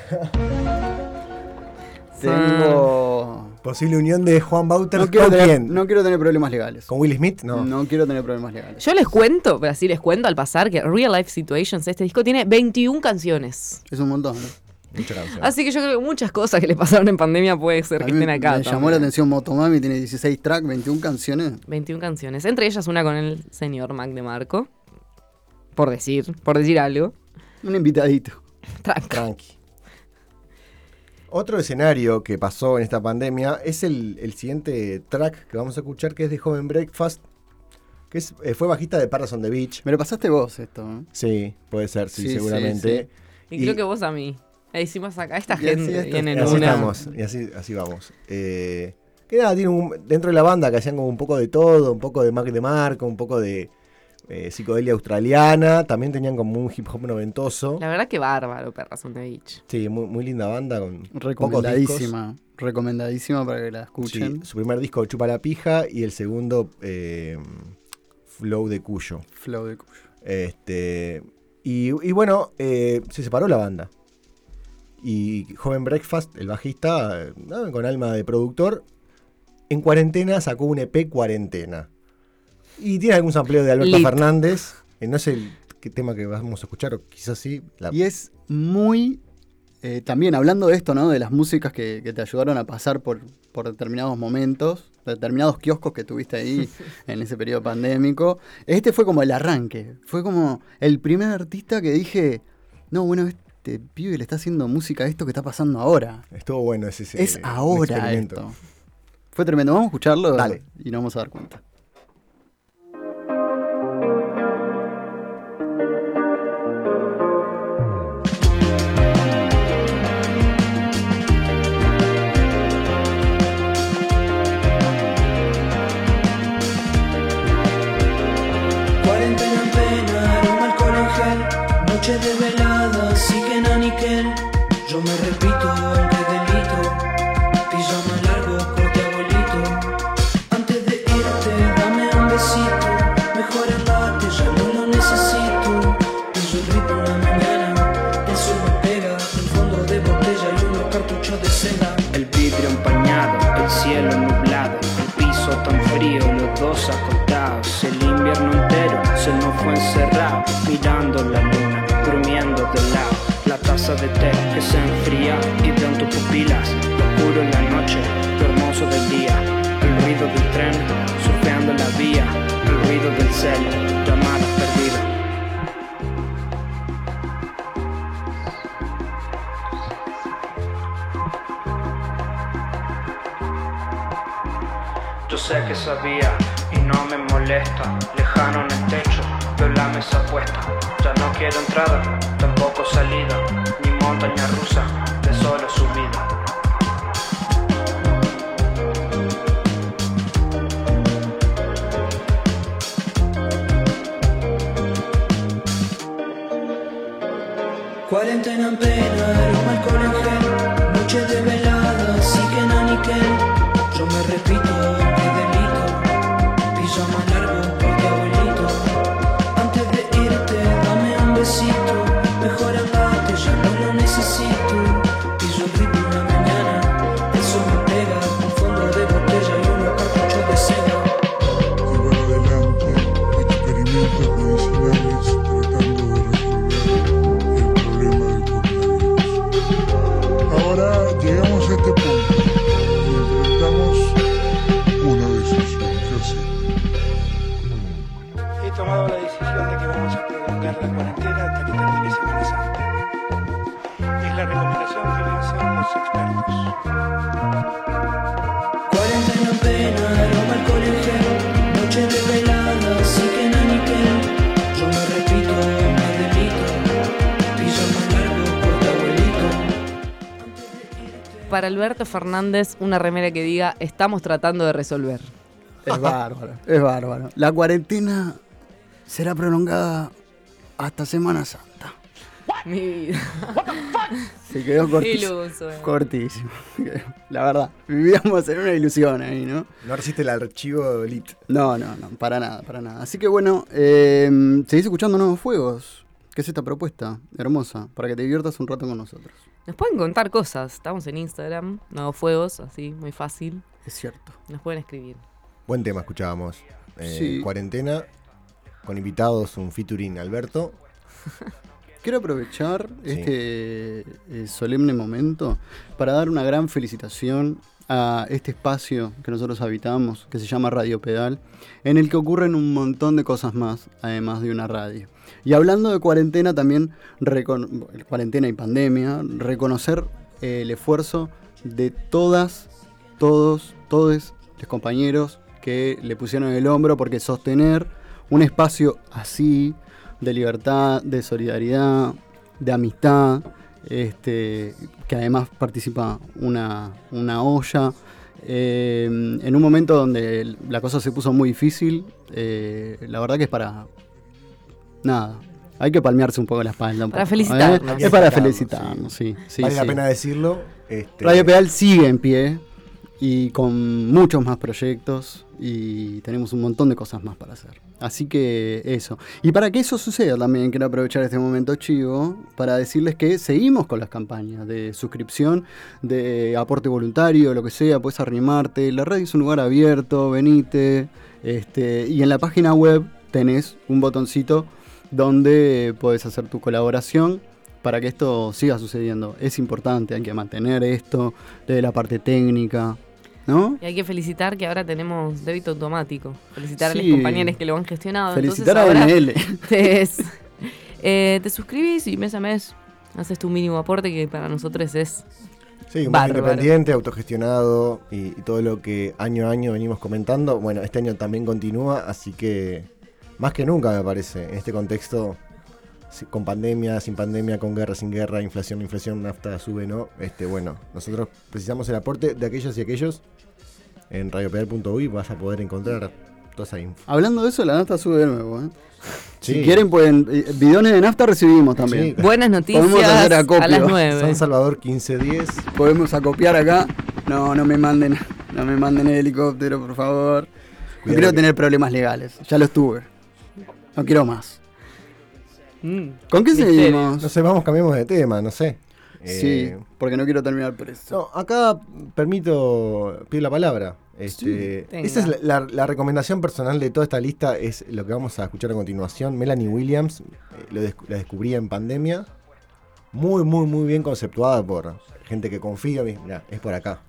Tengo... Posible unión de Juan Bauters No quiero, con tener, quién. no quiero tener problemas legales. ¿Con Will Smith? No. No quiero tener problemas legales. Yo les cuento, pero así les cuento al pasar, que Real Life Situations, este disco, tiene 21 canciones. Es un montón, ¿no? Mucha canción. Así que yo creo que muchas cosas que le pasaron en pandemia puede ser que estén acá. Me llamó la atención Motomami, tiene 16 tracks, 21 canciones. 21 canciones. Entre ellas una con el señor Mac DeMarco. Por decir algo. Un invitadito. Tranqui. Otro escenario que pasó en esta pandemia es el siguiente track que vamos a escuchar, que es de Joven Breakfast, que fue bajista de Paras on the Beach. Me lo pasaste vos esto, ¿eh? Sí, puede ser, sí, seguramente. Sí. Y creo que vos a mí. Hicimos acá, esta Y gente así viene en así una... estamos, y así vamos. Que nada, tiene dentro de la banda que hacían como un poco de todo, un poco de Mac DeMarco, un poco de psicodelia australiana, también tenían como un hip hop noventoso. La verdad que bárbaro, Paras on the Beach. Sí, muy linda banda con Recomendadísima. Recomendadísima para que la escuchen. Sí, su primer disco Chupa la Pija y el segundo Flow de Cuyo. Flow de Cuyo. Y bueno, se separó la banda. Y Joven Breakfast, el bajista, con alma de productor, en cuarentena sacó un EP Cuarentena. Y tiene algún sampleo de Alberto Fernández. No sé qué tema que vamos a escuchar, o quizás sí. Y es muy... también hablando de esto, ¿no? De las músicas que te ayudaron a pasar por determinados momentos, determinados kioscos que tuviste ahí en ese periodo pandémico. Este fue como el arranque. Fue como el primer artista que dije, no, bueno, este pibe le está haciendo música a esto que está pasando ahora. Estuvo bueno ese Es ahora esto. Fue tremendo. Vamos a escucharlo. Dale. Y nos vamos a dar cuenta. Cuarentena en pena, aroma alcohol en gel. Noche de velada, sí que na níquel. Yo me repito, aunque delito. Pijama largo, corte abuelito. Antes de irte, dame un besito. Mejor el latte, ya no lo necesito. Pillo el ritmo en la mañana. El sol me pega, un fondo de botella y unos cartuchos de seda. El vidrio empañado, el cielo nublado, el piso tan frío, los dos acostados. El invierno entero se nos fue encerrado, mirando la luna, durmiendo de lado. La taza de té que se enfría y veo en tus pupilas. Lo oscuro en la noche, lo hermoso del día. El ruido del tren, surfeando la vía. El ruido del cel, llamadas perdidas. sé que sabía y no me molesta. Lejano en el techo, veo la mesa puesta. Ya no quiero entrada, tampoco salida, ni montaña rusa de solo subida. Cuarentena en plena, aroma alcohol en gel. Noche de velada, siguen a níquel. Yo me repito, qué delito. Pijama largo, porque abuelito. Antes de irte, dame un besito. Mejor andate, ya no lo necesito. Pillo el ritmo en la mañana. El sol me pega, un fondo de botella y unos cartuchos de seda. Llevar adelante experimentos medicinales tratando de resolver el problema del coronavirus. Ahora llegamos a este punto y enfrentamos una decisión. Yo sé. He tomado la decisión de que vamos a prolongar la cuarentena hasta que termine Semana Santa. Es la recomendación que me hacen los expertos. Cuarentena en plena, aroma alcohol en gel. Noche de velada, siguen a níquel. Yo me repito, me delito. Pijama largo, porque abuelito. Para Alberto Fernández, una remera que diga estamos tratando de resolver. Es bárbaro, es bárbaro. La cuarentena será prolongada hasta Semana Santa. Mi vida. Se quedó cortísimo. Iluso. Cortísimo. La verdad, vivíamos en una ilusión ahí, ¿no? No resiste el archivo Elite. No, para nada, para nada. Así que bueno, seguís escuchando Nuevos Fuegos. ¿Qué es esta propuesta hermosa? Para que te diviertas un rato con nosotros. Nos pueden contar cosas. Estamos en Instagram, Nuevos Fuegos, así, muy fácil. Es cierto. Nos pueden escribir. Buen tema escuchábamos. Sí. Cuarentena, con invitados, un featuring Alberto. Quiero aprovechar este solemne momento para dar una gran felicitación a este espacio que nosotros habitamos, que se llama Radio Pedal, en el que ocurren un montón de cosas más, además de una radio. Y hablando de cuarentena también, cuarentena y pandemia, reconocer el esfuerzo de todos los compañeros que le pusieron el hombro, porque sostener un espacio así, de libertad, de solidaridad, de amistad, que además participa una olla, en un momento donde la cosa se puso muy difícil, la verdad que es para... Nada, hay que palmearse un poco la espalda. Para felicitarnos. Es para felicitarnos, sí. Vale la pena decirlo. Radio Pedal sigue en pie y con muchos más proyectos y tenemos un montón de cosas más para hacer. Así que eso. Y para que eso suceda también quiero aprovechar este momento chivo para decirles que seguimos con las campañas de suscripción, de aporte voluntario, lo que sea, puedes arrimarte. La radio es un lugar abierto, venite. Y en la página web tenés un botoncito donde podés hacer tu colaboración para que esto siga sucediendo. Es importante, hay que mantener esto de la parte técnica, ¿no? Y hay que felicitar que ahora tenemos débito automático. Felicitar Sí. a los compañeros que lo han gestionado. Felicitar Entonces a ahora NL. te suscribís y mes a mes haces tu mínimo aporte, que para nosotros es Sí, un bárbaro. independiente, autogestionado y todo lo que año a año venimos comentando. Bueno, este año también continúa, así que más que nunca me parece, en este contexto, con pandemia, sin pandemia, con guerra, sin guerra, inflación, nafta sube, ¿no? Bueno, nosotros precisamos el aporte de aquellos y aquellos. En radiopedal.uy vas a poder encontrar toda esa info. Hablando de eso, la nafta sube de nuevo, ¿eh? Sí. Si quieren, pueden. Bidones de nafta recibimos también. Sí. Buenas noticias Podemos hacer acopio. a las 9. San Salvador 1510. Podemos acopiar acá. No me manden el helicóptero, por favor. No quiero tener problemas legales. Ya los tuve. No quiero más. ¿Con qué seguimos? No sé, cambiemos de tema, no sé. Sí, porque no quiero terminar preso. No, acá pido la palabra. Esa es la recomendación personal de toda esta lista, es lo que vamos a escuchar a continuación. Melanie Williams, la descubrí en pandemia. Muy, muy, muy bien conceptuada por gente que confía. Mirá, es por acá.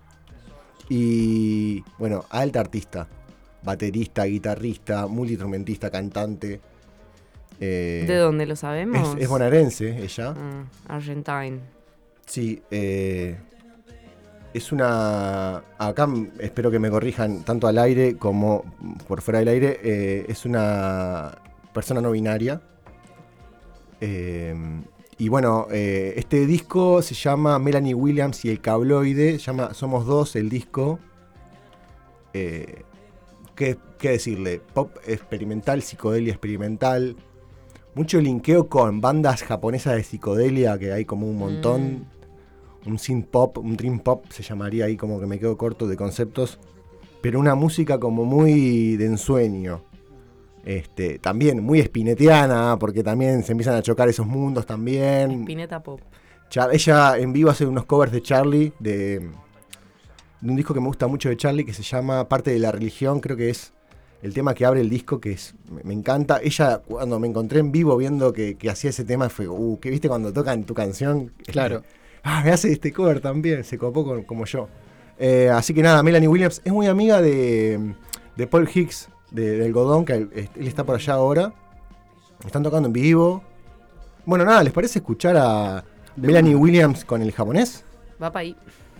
Y bueno, alta artista. Baterista, guitarrista, multiinstrumentista, cantante. ¿De dónde lo sabemos? Es bonaerense ella. Argentine. Sí, es una... Acá espero que me corrijan tanto al aire como por fuera del aire. Es una persona no binaria. Y bueno, este disco se llama Melanie Williams y el Cabloide. Se llama Somos Dos, el disco. ¿Qué decirle? Pop experimental, psicodelia experimental. Mucho linkeo con bandas japonesas de psicodelia, que hay como un montón. Un synth pop, un dream pop, se llamaría ahí, como que me quedo corto de conceptos. Pero una música como muy de ensueño. También muy espinetiana, porque también se empiezan a chocar esos mundos también. Spinetta pop. Ella en vivo hace unos covers de Charlie, de un disco que me gusta mucho de Charlie, que se llama Parte de la Religión, creo que es el tema que abre el disco, que me encanta. Ella, cuando me encontré en vivo viendo que hacía ese tema, fue, ¿qué viste cuando tocan tu canción? Claro. Me hace este cover también, se copó como yo. Así que nada, Melanie Williams es muy amiga de Paul Hicks, de Algodón, que él está por allá ahora. Están tocando en vivo. Bueno, nada, ¿les parece escuchar a Melanie Williams con el japonés? Va para ahí.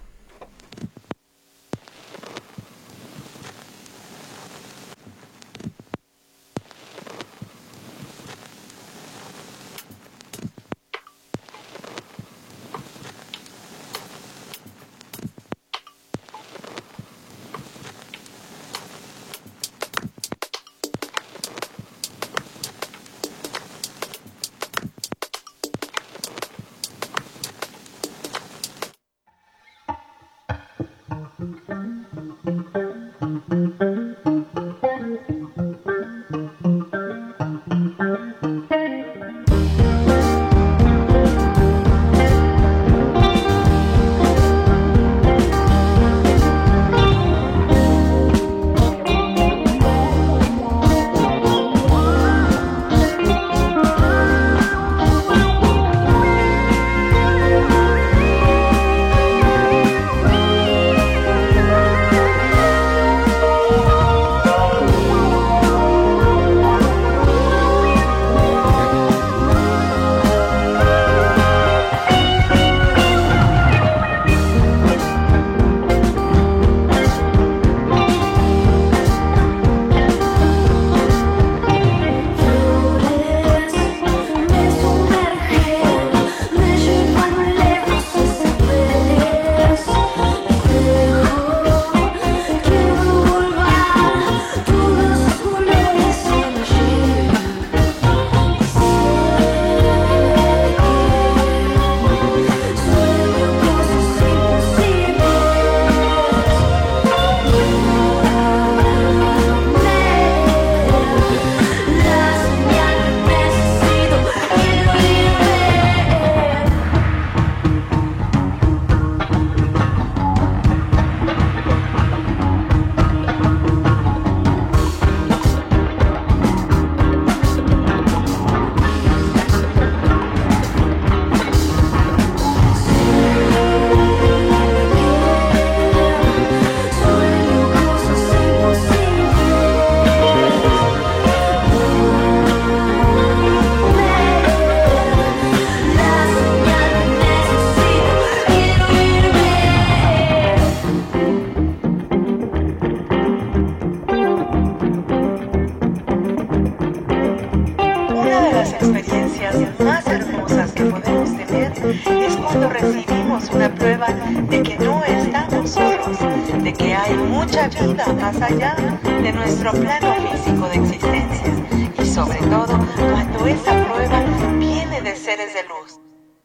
de que no estamos solos, de que hay mucha vida más allá de nuestro plano físico de existencia y sobre todo cuando esa prueba viene de seres de luz.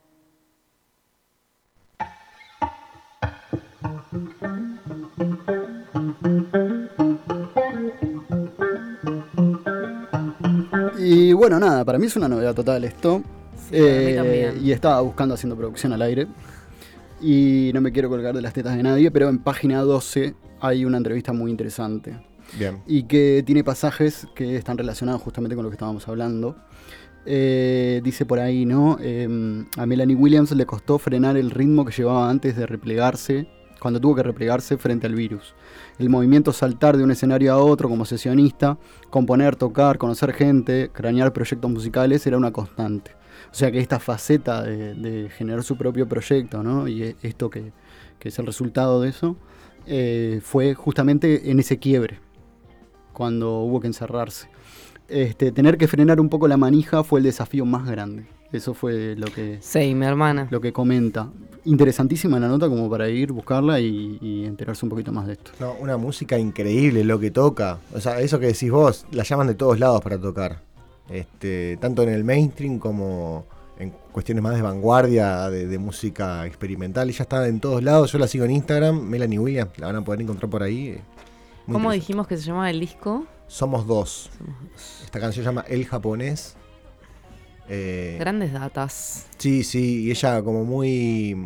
Y bueno, nada, para mí es una novedad total esto. Sí, para mí también. Y estaba buscando haciendo producción al aire. Y no me quiero colgar de las tetas de nadie, pero en página 12 hay una entrevista muy interesante. Bien. Y que tiene pasajes que están relacionados justamente con lo que estábamos hablando. Dice por ahí, ¿no? A Melanie Williams le costó frenar el ritmo que llevaba antes de replegarse, cuando tuvo que replegarse frente al virus. El movimiento saltar de un escenario a otro como sesionista, componer, tocar, conocer gente, cranear proyectos musicales era una constante. O sea que esta faceta de generar su propio proyecto, ¿no? Y esto que que es el resultado de eso, fue justamente en ese quiebre, cuando hubo que encerrarse. Tener que frenar un poco la manija fue el desafío más grande. Eso fue lo que... Sí, mi hermana. Lo que comenta. Interesantísima la nota como para ir, buscarla y enterarse un poquito más de esto. No, una música increíble lo que toca. O sea, eso que decís vos, la llaman de todos lados para tocar. Tanto en el mainstream como en cuestiones más de vanguardia, de música experimental. Ella está en todos lados. Yo la sigo en Instagram, Melanie Williams, la van a poder encontrar por ahí. ¿Cómo dijimos que se llamaba el disco? Somos dos. Esta canción se llama El Japonés. Grandes datas. Sí, y ella como muy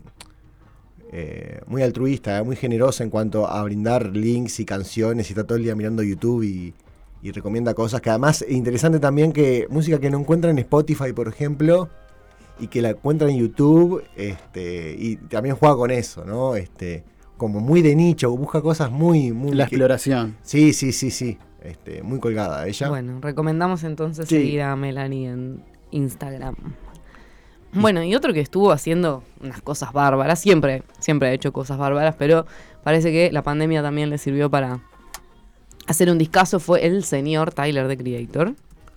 altruista, muy generosa en cuanto a brindar links y canciones, y está todo el día mirando YouTube y recomienda cosas que además es interesante también, que música que no encuentra en Spotify, por ejemplo, y que la encuentra en YouTube, y también juega con eso, ¿no? Como muy de nicho, busca cosas muy la exploración. Sí. Muy colgada ella. Bueno, recomendamos entonces seguir a Melanie en Instagram. Bueno, y otro que estuvo haciendo unas cosas bárbaras, siempre ha hecho cosas bárbaras, pero parece que la pandemia también le sirvió para hacer un discazo, fue el señor Tyler, the Creator,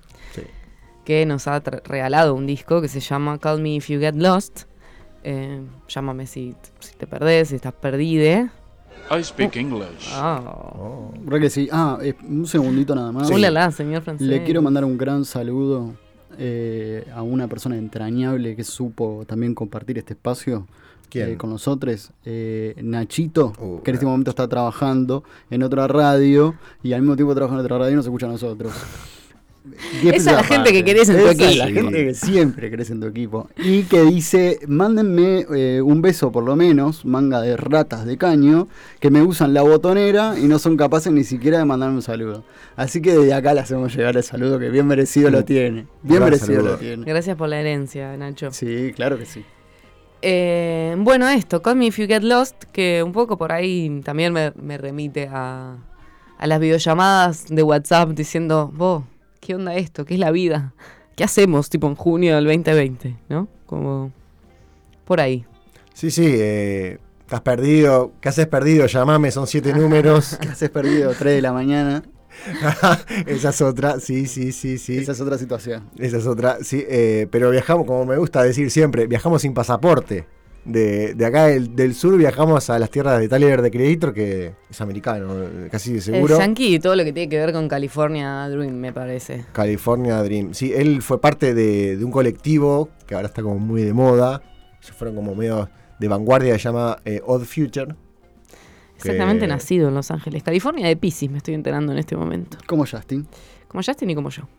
que nos ha regalado un disco que se llama Call Me If You Get Lost. Llámame si te perdés, si estás perdide. I speak English. ¿Verdad que sí? Un segundito nada más. Hola, señor francés. Le quiero mandar un gran saludo a una persona entrañable que supo también compartir este espacio con nosotros. Nachito, que en este momento está trabajando en otra radio y al mismo tiempo trabaja en otra radio y nos escucha a nosotros. Esa es la gente que querés en tu equipo. La gente que siempre querés en tu equipo. Y que dice, mándenme un beso por lo menos, manga de ratas de caño, que me usan la botonera y no son capaces ni siquiera de mandarme un saludo. Así que desde acá le hacemos llegar el saludo, que bien merecido lo tiene. Bien merecido lo tiene. Gracias por la herencia, Nacho. Sí, claro que sí. Bueno, esto, Call Me If You Get Lost, que un poco por ahí también me remite a las videollamadas de WhatsApp diciendo, vos, ¿qué onda esto? ¿Qué es la vida? ¿Qué hacemos tipo en junio del 2020? ¿No? Como por ahí. Sí, estás perdido. ¿Qué haces perdido? Llamame, son 7 números. ¿Qué haces perdido? 3 de la mañana. Esa es otra, sí. Esa es otra situación. Esa es otra, sí. Pero viajamos, como me gusta decir siempre, viajamos sin pasaporte. De acá del sur viajamos a las tierras de Tyler, the Creator, que es americano, casi de seguro. El yankee y todo lo que tiene que ver con California Dream, me parece. California Dream. Sí, él fue parte de un colectivo que ahora está como muy de moda. Ellos fueron como medio de vanguardia, se llama Odd Future. Exactamente, nacido en Los Ángeles. California de Pisces, me estoy enterando en este momento. Como Justin. Como Justin y como yo.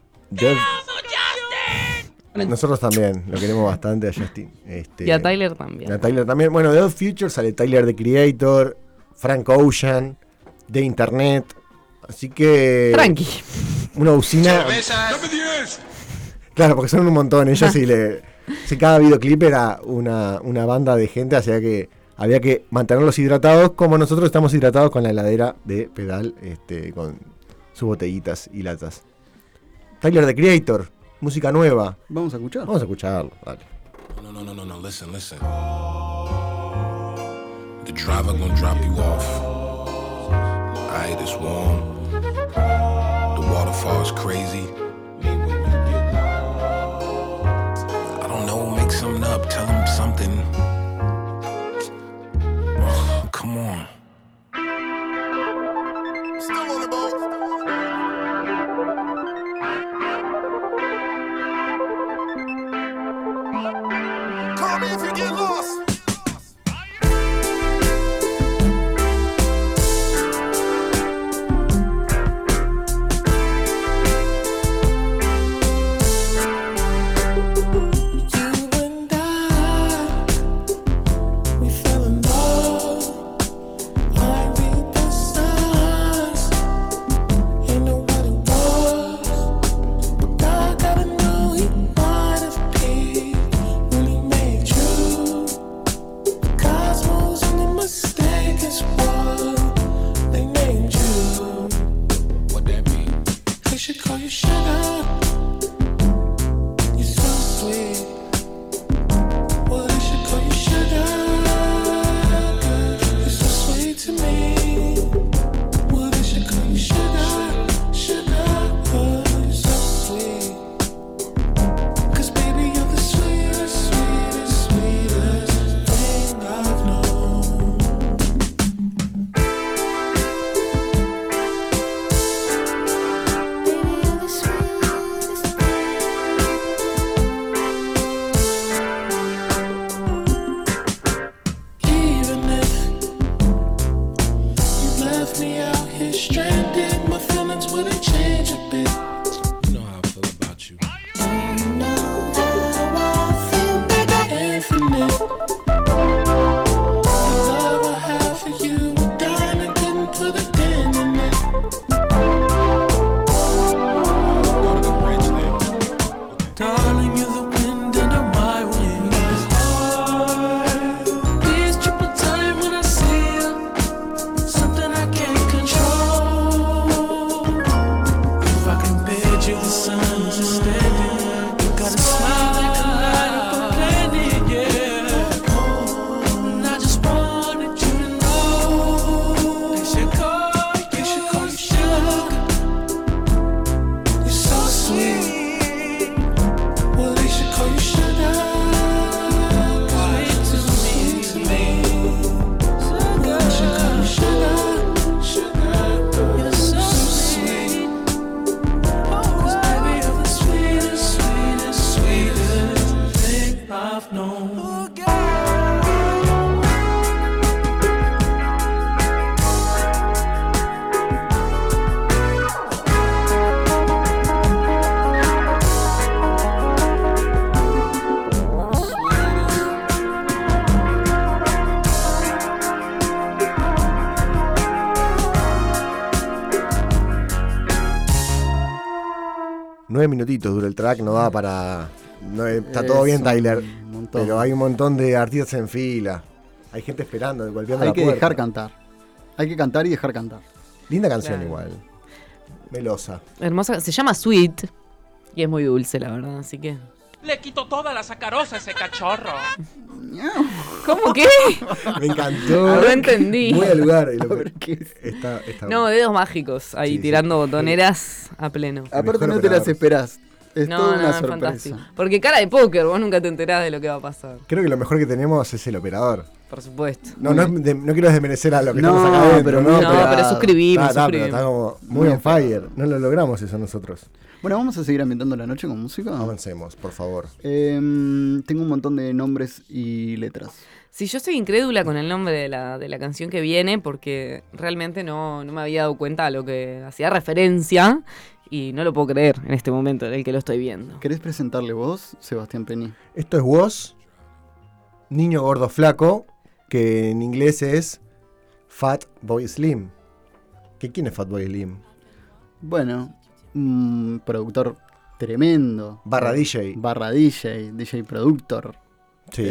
Nosotros también, lo queremos bastante a Justin. Y a Tyler también. Bueno, de Odd Future sale Tyler, the Creator, Frank Ocean, de Internet. Así que... Frankie. Una usina... Claro, porque son un montón. Ellos si cada videoclip era una banda de gente, así que había que mantenerlos hidratados, como nosotros estamos hidratados con la heladera de Pedal, con sus botellitas y latas. Tyler, the Creator. Música nueva. Vamos a escuchar. Vamos a escucharlo, dale. No, listen. The driver gonna drop you off. Alright, it's warm. The waterfall is crazy. I don't know, make something up, tell him something. Oh, come on. Still on the boat. Call me if you get lost. enough, no. Nueve minutitos dura el track, no da para... No, está todo bien, Tyler, pero hay un montón de artistas en fila. Hay gente esperando, golpeando la puerta. Hay que dejar cantar. Hay que cantar y dejar cantar. Linda canción igual. Melosa. Hermosa. Se llama Sweet y es muy dulce, la verdad, así que... Le quito toda la sacarosa a ese cachorro. ¿Cómo qué? Me encantó. No entendí. Voy al lugar. Está está no, dedos mágicos ahí tirando botoneras a pleno. Aparte no te las esperás. Es toda una sorpresa. Fantástico. Porque cara de póker, vos nunca te enterás de lo que va a pasar. Creo que lo mejor que tenemos es el operador. Por supuesto. No quiero desmerecer a lo que estamos acá adentro. Pero suscribimos. Pero está como muy on fire. No lo logramos eso nosotros. Bueno, vamos a seguir ambientando la noche con música. Avancemos, por favor. Tengo un montón de nombres y letras. Sí, yo estoy incrédula con el nombre de la canción que viene porque realmente no me había dado cuenta a lo que hacía referencia y no lo puedo creer en este momento en el que lo estoy viendo. ¿Querés presentarle vos, Sebastián Pení? Esto es Woz, Niño Gordo Flaco, que en inglés es Fat Boy Slim. ¿Quién es Fat Boy Slim? Bueno, un productor tremendo. DJ productor. Sí.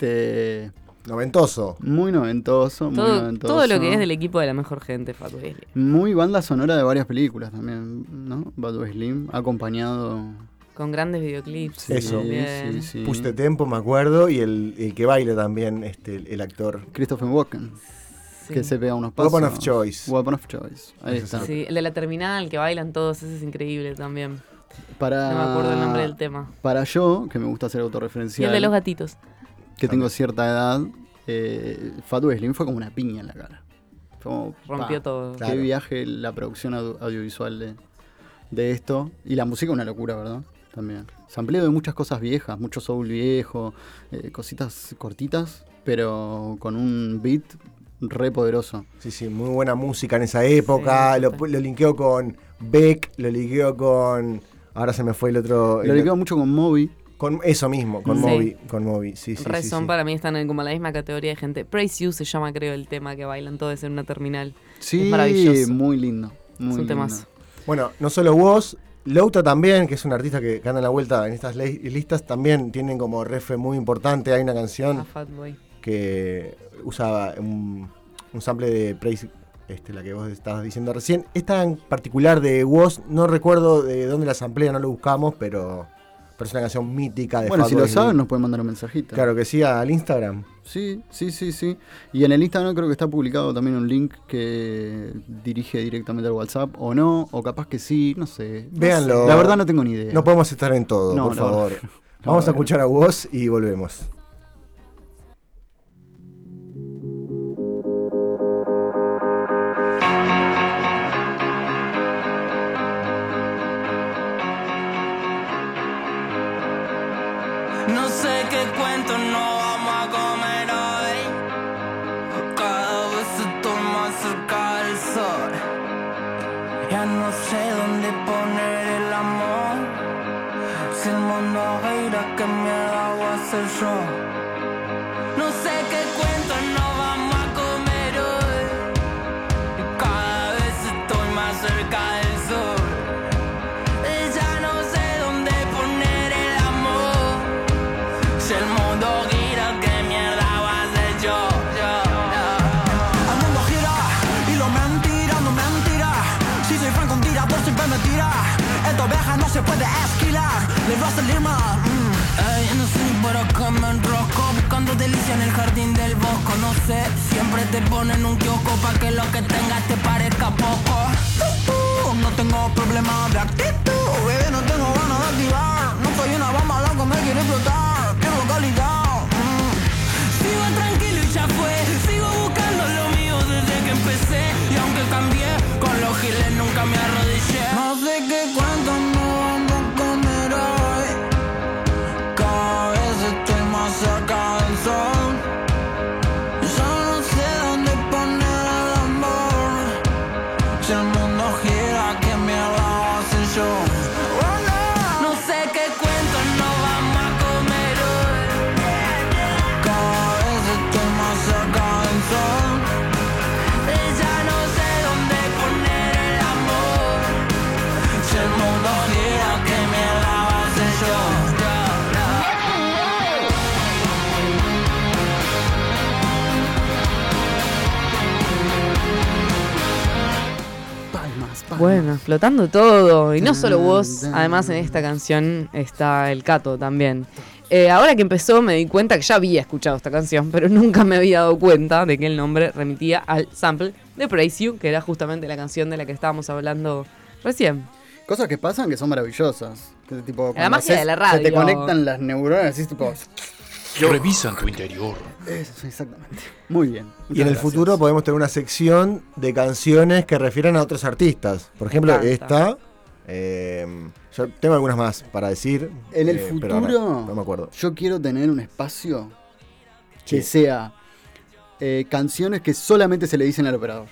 Noventoso. Muy noventoso. Todo lo que es del equipo de la mejor gente, Fatboy Slim. Muy banda sonora de varias películas también, ¿no? Fatboy Slim, acompañado... Con grandes videoclips. Sí, eso. Sí. Push the Tempo, me acuerdo, y el que baila también, el actor. Christopher Walken. Sí. Que se pega unos pasos. Weapon of Choice. Ahí está. Sí, el de la terminal, que bailan todos, ese es increíble también. No me acuerdo el nombre del tema. Para yo, que me gusta hacer autorreferencial. Y el de los gatitos. Que tengo cierta edad, Fatboy Slim fue como una piña en la cara. Rompió todo. Qué viaje la producción audiovisual de esto. Y la música una locura, ¿verdad? También. Sampleo de muchas cosas viejas, mucho soul viejo, cositas cortitas, pero con un beat re poderoso. Sí, muy buena música en esa época. Sí, lo linkeo con Beck, lo linkeo con... Ahora se me fue el otro... Lo linkeo mucho con Moby. Con eso mismo, con Moby. Sí. Razón, para mí están en como la misma categoría de gente. Praise You se llama, creo, el tema que bailan todos en una terminal. Sí, es maravilloso. Muy lindo. Es un temazo. Bueno, no solo Woz, Louta también, que es un artista que anda en la vuelta en estas listas, también tienen como refe muy importante. Hay una canción que usa un sample de Praise, la que vos estabas diciendo recién. Esta en particular de Woz, no recuerdo de dónde la samplea, no lo buscamos, pero es una canción mítica de Bueno, Fatboy si lo saben nos pueden mandar un mensajito. Claro que sí, al Instagram. Sí. Y en el Instagram creo que está publicado también un link que dirige directamente al WhatsApp, o no, o capaz que sí, no sé. Véanlo. La verdad no tengo ni idea. No podemos estar en todo, por favor. Vamos a escuchar a Woz y volvemos. No sé qué cuento no vamos a comer hoy. Cada vez estoy más cerca del sol. Ya no sé dónde poner el amor. Si el mundo gira, ¿qué mierda voy a hacer yo? No sé qué cuento no vamos a comer hoy. Cada vez estoy más cerca del sol. Ya no sé dónde poner el amor. Si el mundo gira, ¿qué mierda va a hacer yo? El mundo gira y lo mentira, no mentira. Si soy franco, un tirador siempre me tira. Esta oveja no se puede esquilar, le va a salir mal. Ey, no sé ni por acá me enrosco, buscando delicia en el jardín del bosco. No sé, siempre te ponen un kiosco pa' que lo que tengas te parezca poco. No tengo problema de actitud, bebé, no tengo ganas de activar. No soy una bomba, loco, me quiere explotar. Quiero calidad. Sigo tranquilo y ya fue. Sigo buscando lo mío desde que empecé. Y aunque cambié, con los giles nunca me arrodillé. No sé qué cuento no vamos a comer hoy. Cada vez estoy más Bueno, explotando todo. Y no solo vos, además en esta canción está el Cato también. Ahora que empezó me di cuenta que ya había escuchado esta canción, pero nunca me había dado cuenta de que el nombre remitía al sample de Praise You, que era justamente la canción de la que estábamos hablando recién. Cosas que pasan que son maravillosas. Que, tipo, La magia de la radio. Se te conectan las neuronas, así tipo... Revisan tu interior. Eso, exactamente. Muy bien. Y en el futuro podemos tener una sección de canciones que refieran a otros artistas. Por ejemplo, esta. Yo tengo algunas más para decir. En el pero futuro, no me acuerdo. Yo quiero tener un espacio que sea canciones que solamente se le dicen al operador.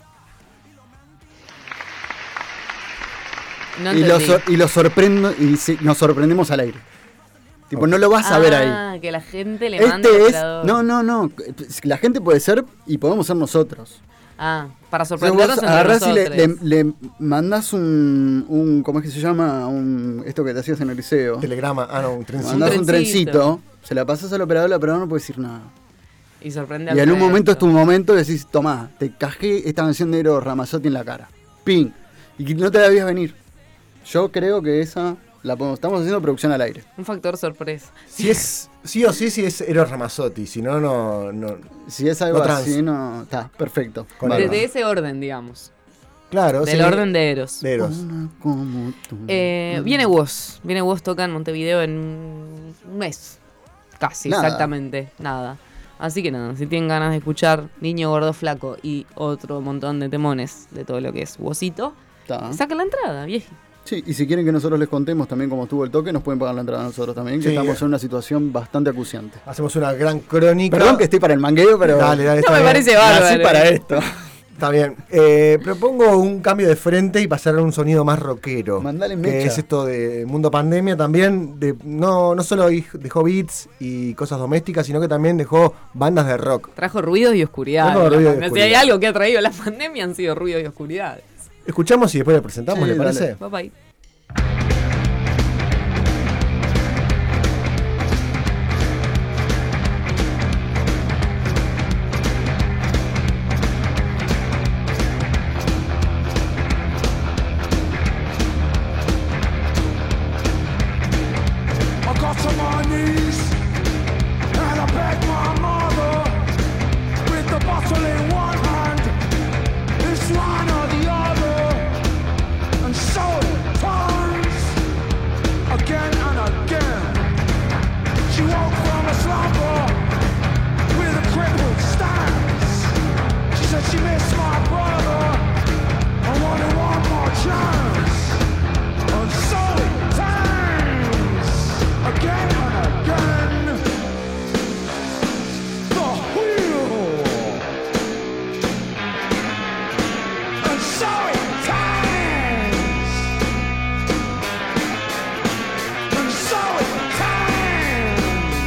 No y lo sorprendo y nos sorprendemos al aire. Tipo, no lo vas a ver ahí. Ah, que la gente le manda al operador. No. La gente puede ser y podemos ser nosotros. Ah, para sorprendernos Vos entre agarrás nosotros. y le mandás un ¿cómo es que se llama? Esto que te hacías en el liceo. Telegrama, un trencito. Mandás un trencito, se la pasás al operador no puede decir nada. Y sorprende Y en un momento es tu momento y decís, tomá, te cajé esta canción de Eros Ramazzotti en la cara. ¡Ping! Y no te la debías venir. Yo creo que esa estamos haciendo producción al aire. Un factor sorpresa. Si es sí o sí, si es Eros Ramazzotti, si no, no. Si es algo así, no. Está, perfecto. De ese orden, digamos. Claro, del orden de Eros. De Eros. Viene Woz. Toca en Montevideo en un mes. Casi, Nada. Exactamente. Nada. Así que nada, si tienen ganas de escuchar Niño Gordo Flaco y otro montón de temones de todo lo que es Wozito, sacan la entrada, viejo. Sí, y si quieren que nosotros les contemos también cómo estuvo el toque, nos pueden pagar la entrada a nosotros también, que Sí, estamos en una situación bastante acuciante. Hacemos una gran crónica. Perdón que estoy para el mangueo, pero... Dale, no está me bien. parece bárbaro. Nací para esto. Está bien. Propongo un cambio de frente y pasar a un sonido más rockero. Mandale Que mecha. es esto de Mundo Pandemia también. No solo dejó beats y cosas domésticas, sino que también dejó bandas de rock. Trajo ruidos y oscuridad. Trajo ruidos y Si oscuridad. hay algo que ha traído la pandemia han sido ruidos y oscuridades. Escuchamos y después le presentamos, Sí, ¿le parece? Bye bye. I got to my knees and I begged my mother with the bottle in one hand, this one or the other, and so it turns again and again. She woke from a slumber with a crippled stance. She said she missed my brother and wanted one more chance, and so it turns again and again. The wheel, and so it turns, and so it turns.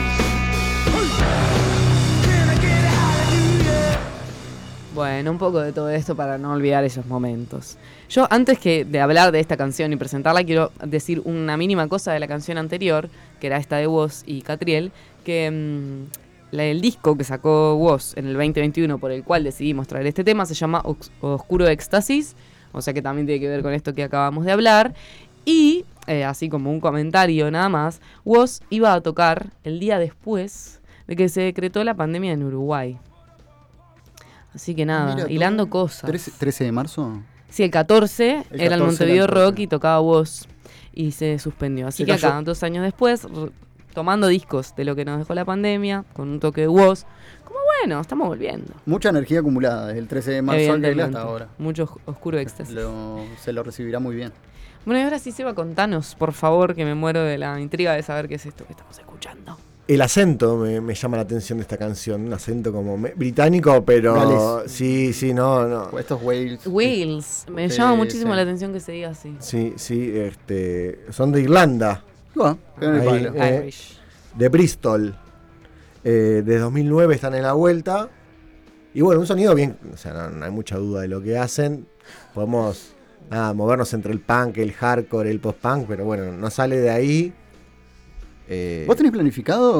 Can I get a hallelujah? Bueno, un poco de todo esto para no olvidar esos momentos. Yo, antes de hablar de esta canción y presentarla, quiero decir una mínima cosa de la canción anterior, que era esta de Woz y Catriel, que el disco que sacó Woz en el 2021, por el cual decidimos traer este tema, se llama Oscuro Éxtasis, o sea que también tiene que ver con esto que acabamos de hablar. Y, así como un comentario nada más, Woz iba a tocar el día después de que se decretó la pandemia en Uruguay. Así que nada, Mira, hilando cosas. 13 de marzo. Sí, el 14 El era el 14 Montevideo era el Rock y tocaba Woz y se suspendió. Así Se que acá, cayó. 2 años después, tomando discos de lo que nos dejó la pandemia, con un toque de Woz, como bueno, estamos volviendo. Mucha energía acumulada desde el 13 de marzo hasta Evidentemente. ahora. Mucho oscuro éxtasis. Se lo recibirá muy bien. Bueno, y ahora sí, Seba, contanos, por favor, que me muero de la intriga de saber qué es esto que estamos escuchando. El acento me llama la atención de esta canción. Un acento como británico, pero... Gales. Sí, no. O estos Wales. Wales, me Sí, llama muchísimo sí. la atención que se diga así. Sí, son de Irlanda. Bueno, pegan el Ahí, palo. Irish. De Bristol. De 2009 están en la vuelta. Y bueno, un sonido bien... O sea, no hay mucha duda de lo que hacen. Podemos movernos entre el punk, el hardcore, el post-punk, pero bueno, no sale de ahí. ¿Vos tenés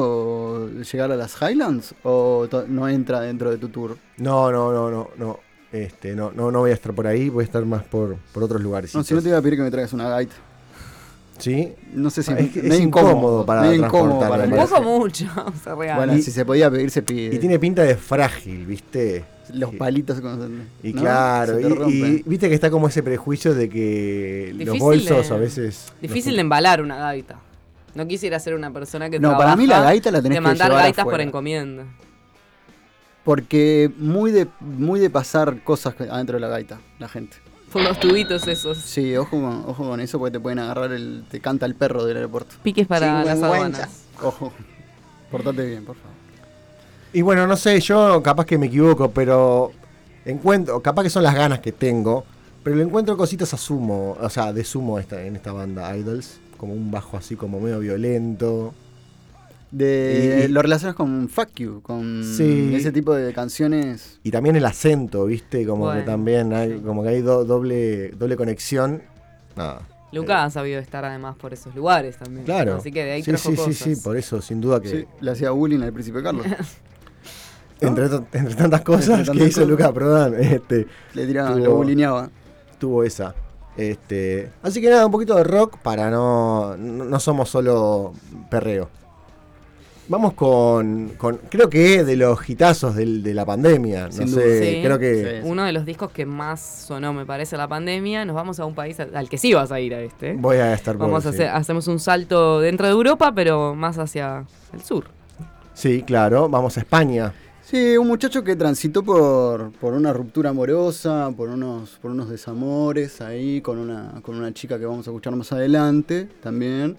planificado llegar a las Highlands o no entra dentro de tu tour? No. No voy a estar por ahí, voy a estar más por otros lugares. No, si no te iba a pedir que me traigas una gaita. ¿Sí? No sé si es incómodo para transportar. Un poco mucho, se regala. Bueno, si se podía pedir, se pide. Y tiene pinta de frágil, ¿viste? Los palitos y ¿no? claro, y viste que está como ese prejuicio de que difícil los bolsos a veces... Difícil de embalar una gaita. No quisiera ser una persona que trabaja para mí la gaita la tenés de que mandar llevar gaitas afuera. por encomienda. Porque muy de pasar cosas adentro de la gaita, la gente. Por los tubitos esos. Sí, ojo con eso porque te pueden agarrar te canta el perro del aeropuerto. Piques para las aduanas. Ojo, portate bien, por favor. Y bueno, no sé, yo capaz que me equivoco, pero capaz que son las ganas que tengo, pero le encuentro cositas de sumo en esta banda Idols, como un bajo así como medio violento. Lo relacionas con Fuck You, con ese tipo de canciones. Y también el acento, ¿viste? Como bueno, que también hay, como que hay doble conexión. Nada. Lucas ha sabido estar además por esos lugares también. Claro. Así que de ahí trajo cosas. Sí, por eso, sin duda que... Sí, le hacía bullying al Príncipe Carlos. ¿No? Entre tantas cosas que hizo Lucas Prodan, le tiraba, lo bullineaba. Tuvo esa. Así que nada, un poquito de rock para no somos solo perreo. Vamos con creo que de los hitazos de la pandemia, no sé, creo que... Uno de los discos que más sonó, me parece, la pandemia. Nos vamos a un país al que sí vas a ir a este. Voy a estar por hacemos un salto dentro de Europa, pero más hacia el sur. Sí, claro, vamos a España. Sí, un muchacho que transitó por una ruptura amorosa, por unos desamores ahí, con una chica que vamos a escuchar más adelante también.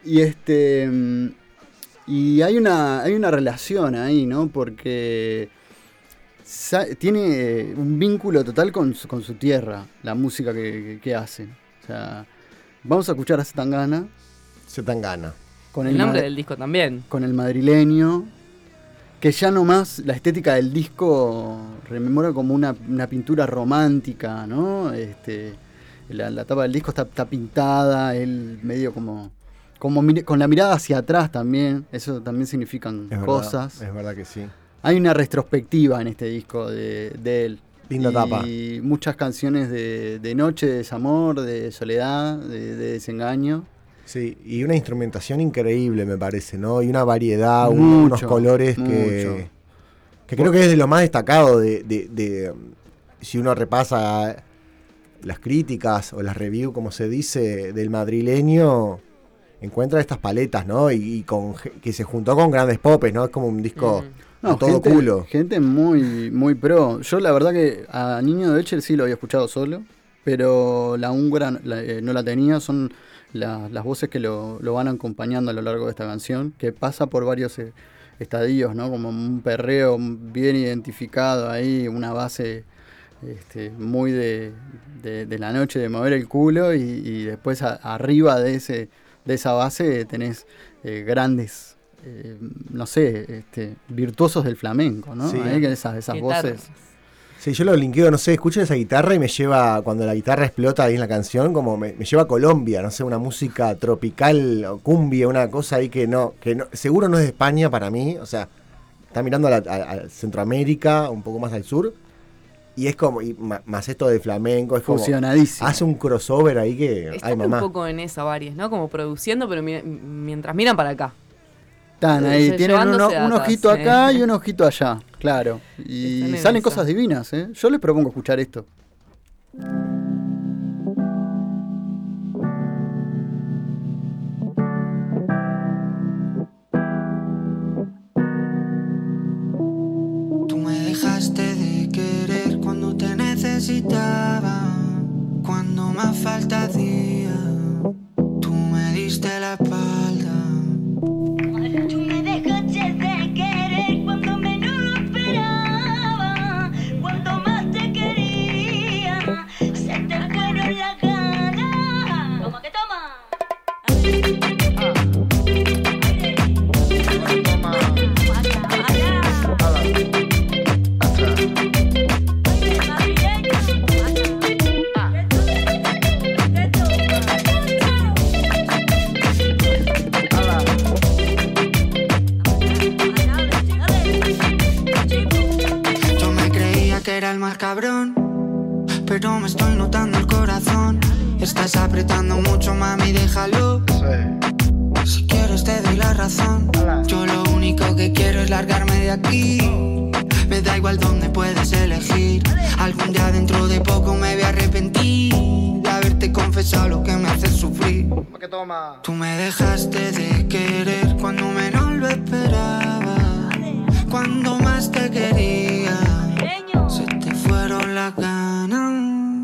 Y hay una relación ahí, ¿no? Porque tiene un vínculo total con su tierra, la música que hace. O sea, vamos a escuchar a Zetangana. Con el nombre del disco también. Con el madrileño. Que ya nomás la estética del disco rememora como una pintura romántica, ¿no? La tapa del disco está pintada, él medio como con la mirada hacia atrás también, eso también significan cosas. Es verdad que sí. Hay una retrospectiva en este disco de él. Linda tapa. Y muchas canciones de noche, de desamor, de soledad, de desengaño. Sí, y una instrumentación increíble me parece, ¿no? Y una variedad, unos colores que creo que es de lo más destacado de si uno repasa las críticas o las reviews, como se dice, del madrileño, encuentra estas paletas, ¿no? Y que se juntó con grandes popes, ¿no? Es como un disco a todo culo. Gente muy, muy pro. Yo la verdad que a Niño de Elche sí lo había escuchado solo, pero la húngara no la tenía, son las voces que lo van acompañando a lo largo de esta canción, que pasa por varios estadios, ¿no? Como un perreo bien identificado ahí, una base muy de la noche, de mover el culo, y después arriba de esa base tenés grandes, no sé, virtuosos del flamenco, ¿no? Sí. Esas voces. Sí, yo lo linkeo, no sé, escucho esa guitarra y me lleva, cuando la guitarra explota ahí en la canción, como me lleva a Colombia, no sé, una música tropical, cumbia, una cosa ahí que no, seguro no es de España para mí, o sea, está mirando a Centroamérica, un poco más al sur, y es como, más esto de flamenco, es como... Fusionadísimo. Hace un crossover ahí que... Están un poco en esa varias, ¿no? Como produciendo, pero mientras miran para acá. Están ahí, tienen un ojito acá y un ojito allá, claro. Y salen cosas divinas, ¿eh? Yo les propongo escuchar esto. Tú me dejaste de querer cuando te necesitaba, cuando más falta hacía. Tú me diste la espalda. Tú me dejaste de querer cuando menos lo esperaba, cuando más te quería, se te fueron las ganas. Toma que toma. Estás apretando mucho, mami, déjalo. Si quieres te doy la razón. Yo lo único que quiero es largarme de aquí. Me da igual dónde puedes elegir. Algún día dentro de poco me voy a arrepentir de haberte confesado lo que me hace sufrir. Tú me dejaste de querer cuando menos lo esperaba. Cuando más te quería, se te fueron las ganas.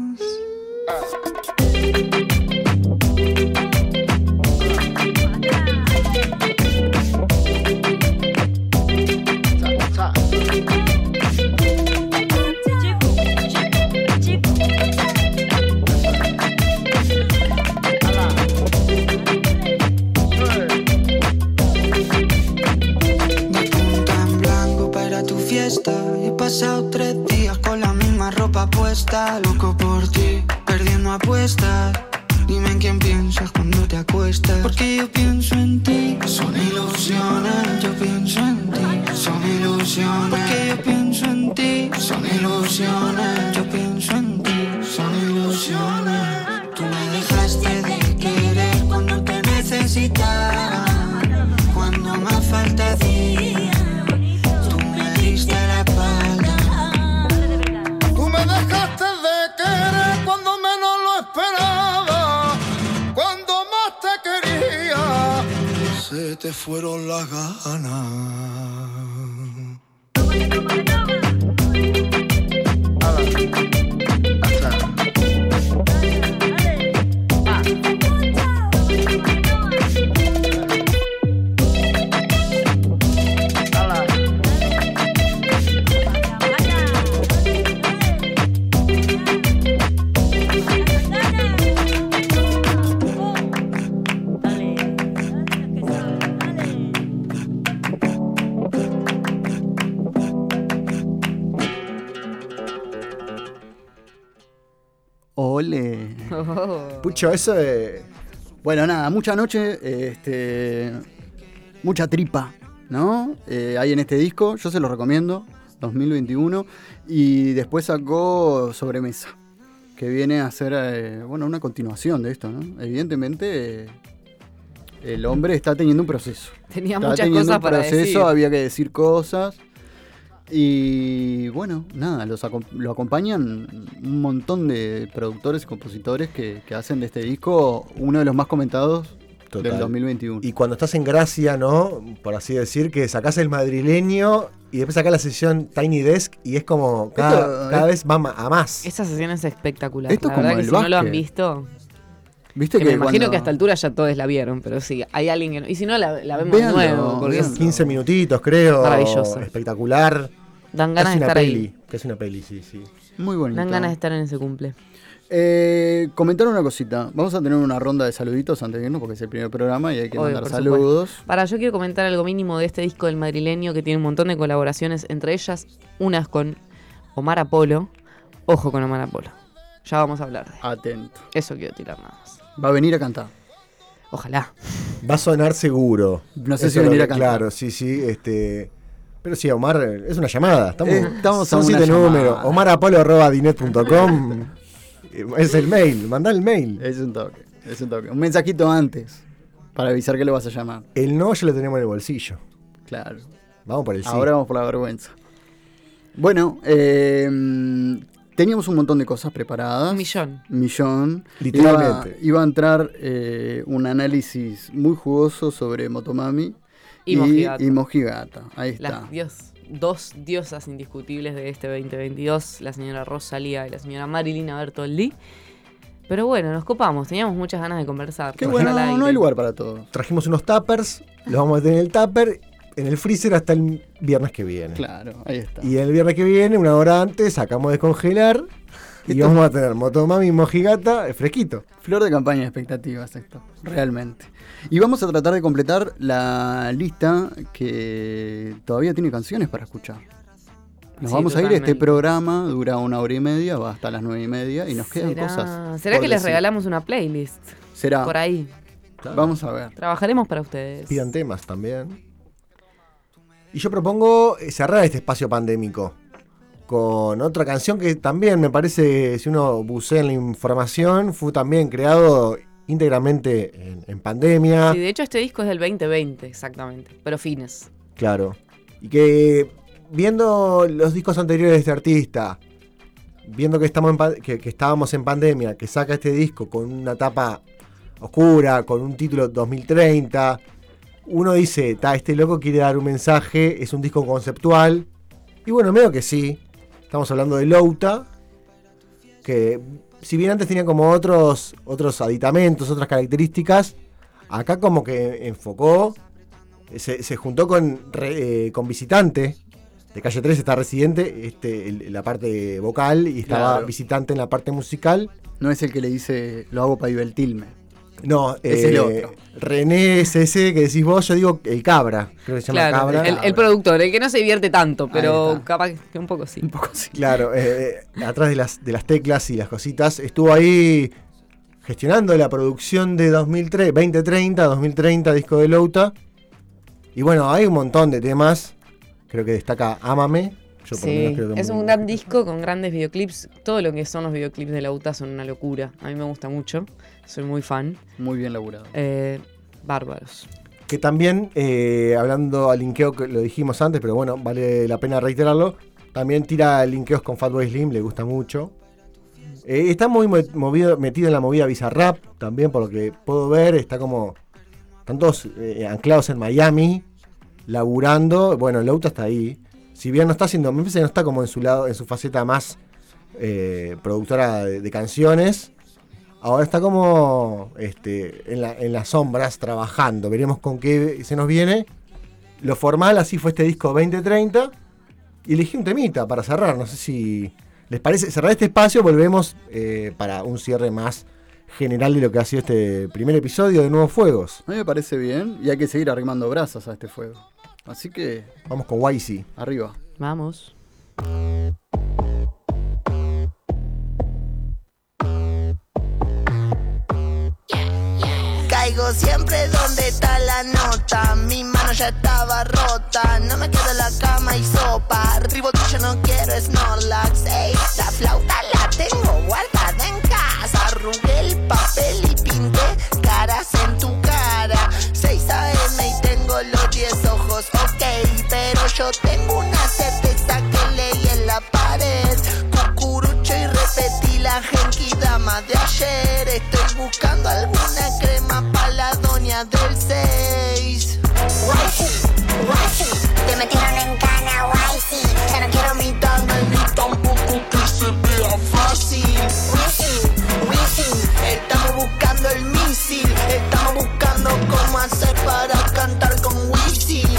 He pasado 3 días con la misma ropa puesta. Loco por ti, perdiendo apuestas. Dime en quién piensas cuando te acuestas. Porque yo pienso en ti. Son ilusiones. Yo pienso en ti. Son ilusiones. Porque yo pienso en ti. Son ilusiones. Yo pienso en ti. Son ilusiones. Tú me dejaste de querer cuando te necesitaba. Cuando más falta hacía. La espalda. Tú me dejaste de querer cuando menos lo esperaba. Cuando más te quería, se te fueron las ganas. Ole. Pucho, eso de... Bueno, nada, mucha noche, mucha tripa, ¿no? Hay en este disco, yo se lo recomiendo, 2021. Y después sacó Sobremesa, que viene a ser, una continuación de esto, ¿no? Evidentemente, el hombre está teniendo un proceso. Tenía muchas cosas para decir. Había que decir cosas. Y bueno, nada, lo acompañan un montón de productores y compositores que hacen de este disco uno de los más comentados del 2021. Y cuando estás en gracia, ¿no? Por así decir, que sacás el madrileño y después sacás la sesión Tiny Desk y es como cada vez va a más. Esa sesión es espectacular. Esto la como verdad que el si no lo han básquet. visto... ¿Viste que me imagino cuando- que a esta altura ya todos la vieron, pero sí, hay alguien que no. Y si no, la vemos de Véanlo, nuevo. Porque es 15 minutitos, creo. maravilloso. Espectacular. Dan ganas Casi de una estar peli, ahí. que es una peli, sí. Muy bonito. Dan ganas de estar en ese cumple. Comentar una cosita. Vamos a tener una ronda de saluditos antes de irnos porque es el primer programa y hay que Obvio, mandar por saludos. supuesto. Yo quiero comentar algo mínimo de este disco del madrileño que tiene un montón de colaboraciones, entre ellas unas con Omar Apolo. Ojo con Omar Apolo. Ya vamos a hablar de él. Atento. Eso quiero tirar nada más. Va a venir a cantar. Ojalá. Va a sonar seguro. No sé Eso si es lo venir a que- cantar. Claro, sí. Pero sí, Omar, es una llamada. Estamos son a una 7 llamada. números. omarapolo@dinet.com es el mail, mandá el mail. Es un toque. Un mensajito antes para avisar que lo vas a llamar. El no ya lo tenemos en el bolsillo. Claro. Vamos por el sí. Ahora vamos por la vergüenza. Bueno, teníamos un montón de cosas preparadas. Millón. Literalmente. Iba a entrar un análisis muy jugoso sobre Motomami Y Mojigata. y Mojigata. Ahí está. Las dos diosas indiscutibles de este 2022, la señora Rosalía y la señora Marilina Bertoldi. Pero bueno, nos copamos, teníamos muchas ganas de conversar. Qué bueno, no hay lugar para todo. Trajimos unos tuppers, los vamos a tener en el tupper, en el freezer hasta el viernes que viene. Claro, ahí está. Y el viernes que viene, una hora antes, sacamos de congelar y Esto- vamos a tener Motomami y Mojigata fresquito. Flor de campaña de expectativas esto, realmente. Y vamos a tratar de completar la lista que todavía tiene canciones para escuchar. Nos Sí, vamos a ir, totalmente. este programa dura 1 hora y media, va hasta las 9:30 y nos quedan cosas. ¿Será por que les decir. regalamos una playlist? Será. Por ahí. Vamos a ver. Trabajaremos para ustedes. Pidan temas también. Y yo propongo cerrar este espacio pandémico. con otra canción que también me parece, si uno bucea en la información, fue también creado íntegramente en pandemia. Sí, de hecho este disco es del 2020, exactamente, pero fines. Claro. Y que viendo los discos anteriores de este artista, viendo que estábamos en pandemia, que saca este disco con una tapa oscura, con un título 2030, uno dice, este loco quiere dar un mensaje, es un disco conceptual. Y bueno, medio que sí. Estamos hablando de Louta, que si bien antes tenía como otros aditamentos, otras características, acá como que enfocó, se juntó con Visitante, de Calle 13 está Residente, la parte vocal, y estaba Claro. Visitante en la parte musical. No es el que le dice, lo hago para Ibeltilme. No, es el otro. René es ese que decís vos, yo digo el Cabra, creo que se llama Claro, Cabra. el productor, el que no se divierte tanto, Ahí pero está. capaz que un poco sí. Claro, atrás de las teclas y las cositas, estuvo ahí gestionando la producción de 2030, disco de Louta. Y bueno, hay un montón de temas, creo que destaca Ámame. Yo por lo Sí, menos creo que es un gran disco con grandes videoclips. Todo lo que son los videoclips de Louta son una locura. A mí me gusta mucho, soy muy fan. Muy bien laburado. Bárbaros. Que también, hablando al linkeo, que lo dijimos antes, pero bueno, vale la pena reiterarlo, también tira linkeos con Fatboy Slim, le gusta mucho. Está muy metido en la movida Bizarrap, también por lo que puedo ver, están todos anclados en Miami, laburando. Bueno, Louta está ahí. Si bien no está haciendo, me parece que no está como en su lado, en su faceta más productora de canciones. Ahora está como en las sombras trabajando. Veremos con qué se nos viene. Lo formal, así fue este disco 2030. Y elegí un temita para cerrar. No sé si les parece. Cerrar este espacio, volvemos para un cierre más general de lo que ha sido este primer episodio de Nuevos Fuegos. A mí me parece bien y hay que seguir arrimando brasas a este fuego. Así que... Vamos con YC. Arriba. Vamos. Caigo siempre donde está la nota. Mi mano ya estaba rota. No me quedo en la cama y sopa. Ribotillo no quiero Snorlax. Ey, la flauta la tengo guardada en casa. Arrugué el papel y pinté caras en tu cara. 6 AM y tengo los 10 ojos, ok. Pero yo tengo una certeza que leí en la pared. Cucurucho y repetí la Genki Dama de ayer. Estoy buscando alguna crema para la doña del 6. Te metieron en cana, Wifey. Ya no quiero mi tanga ni tampoco que se vea fácil. Estamos buscando el misil. Estamos buscando cómo hacer para cantar con Wisin.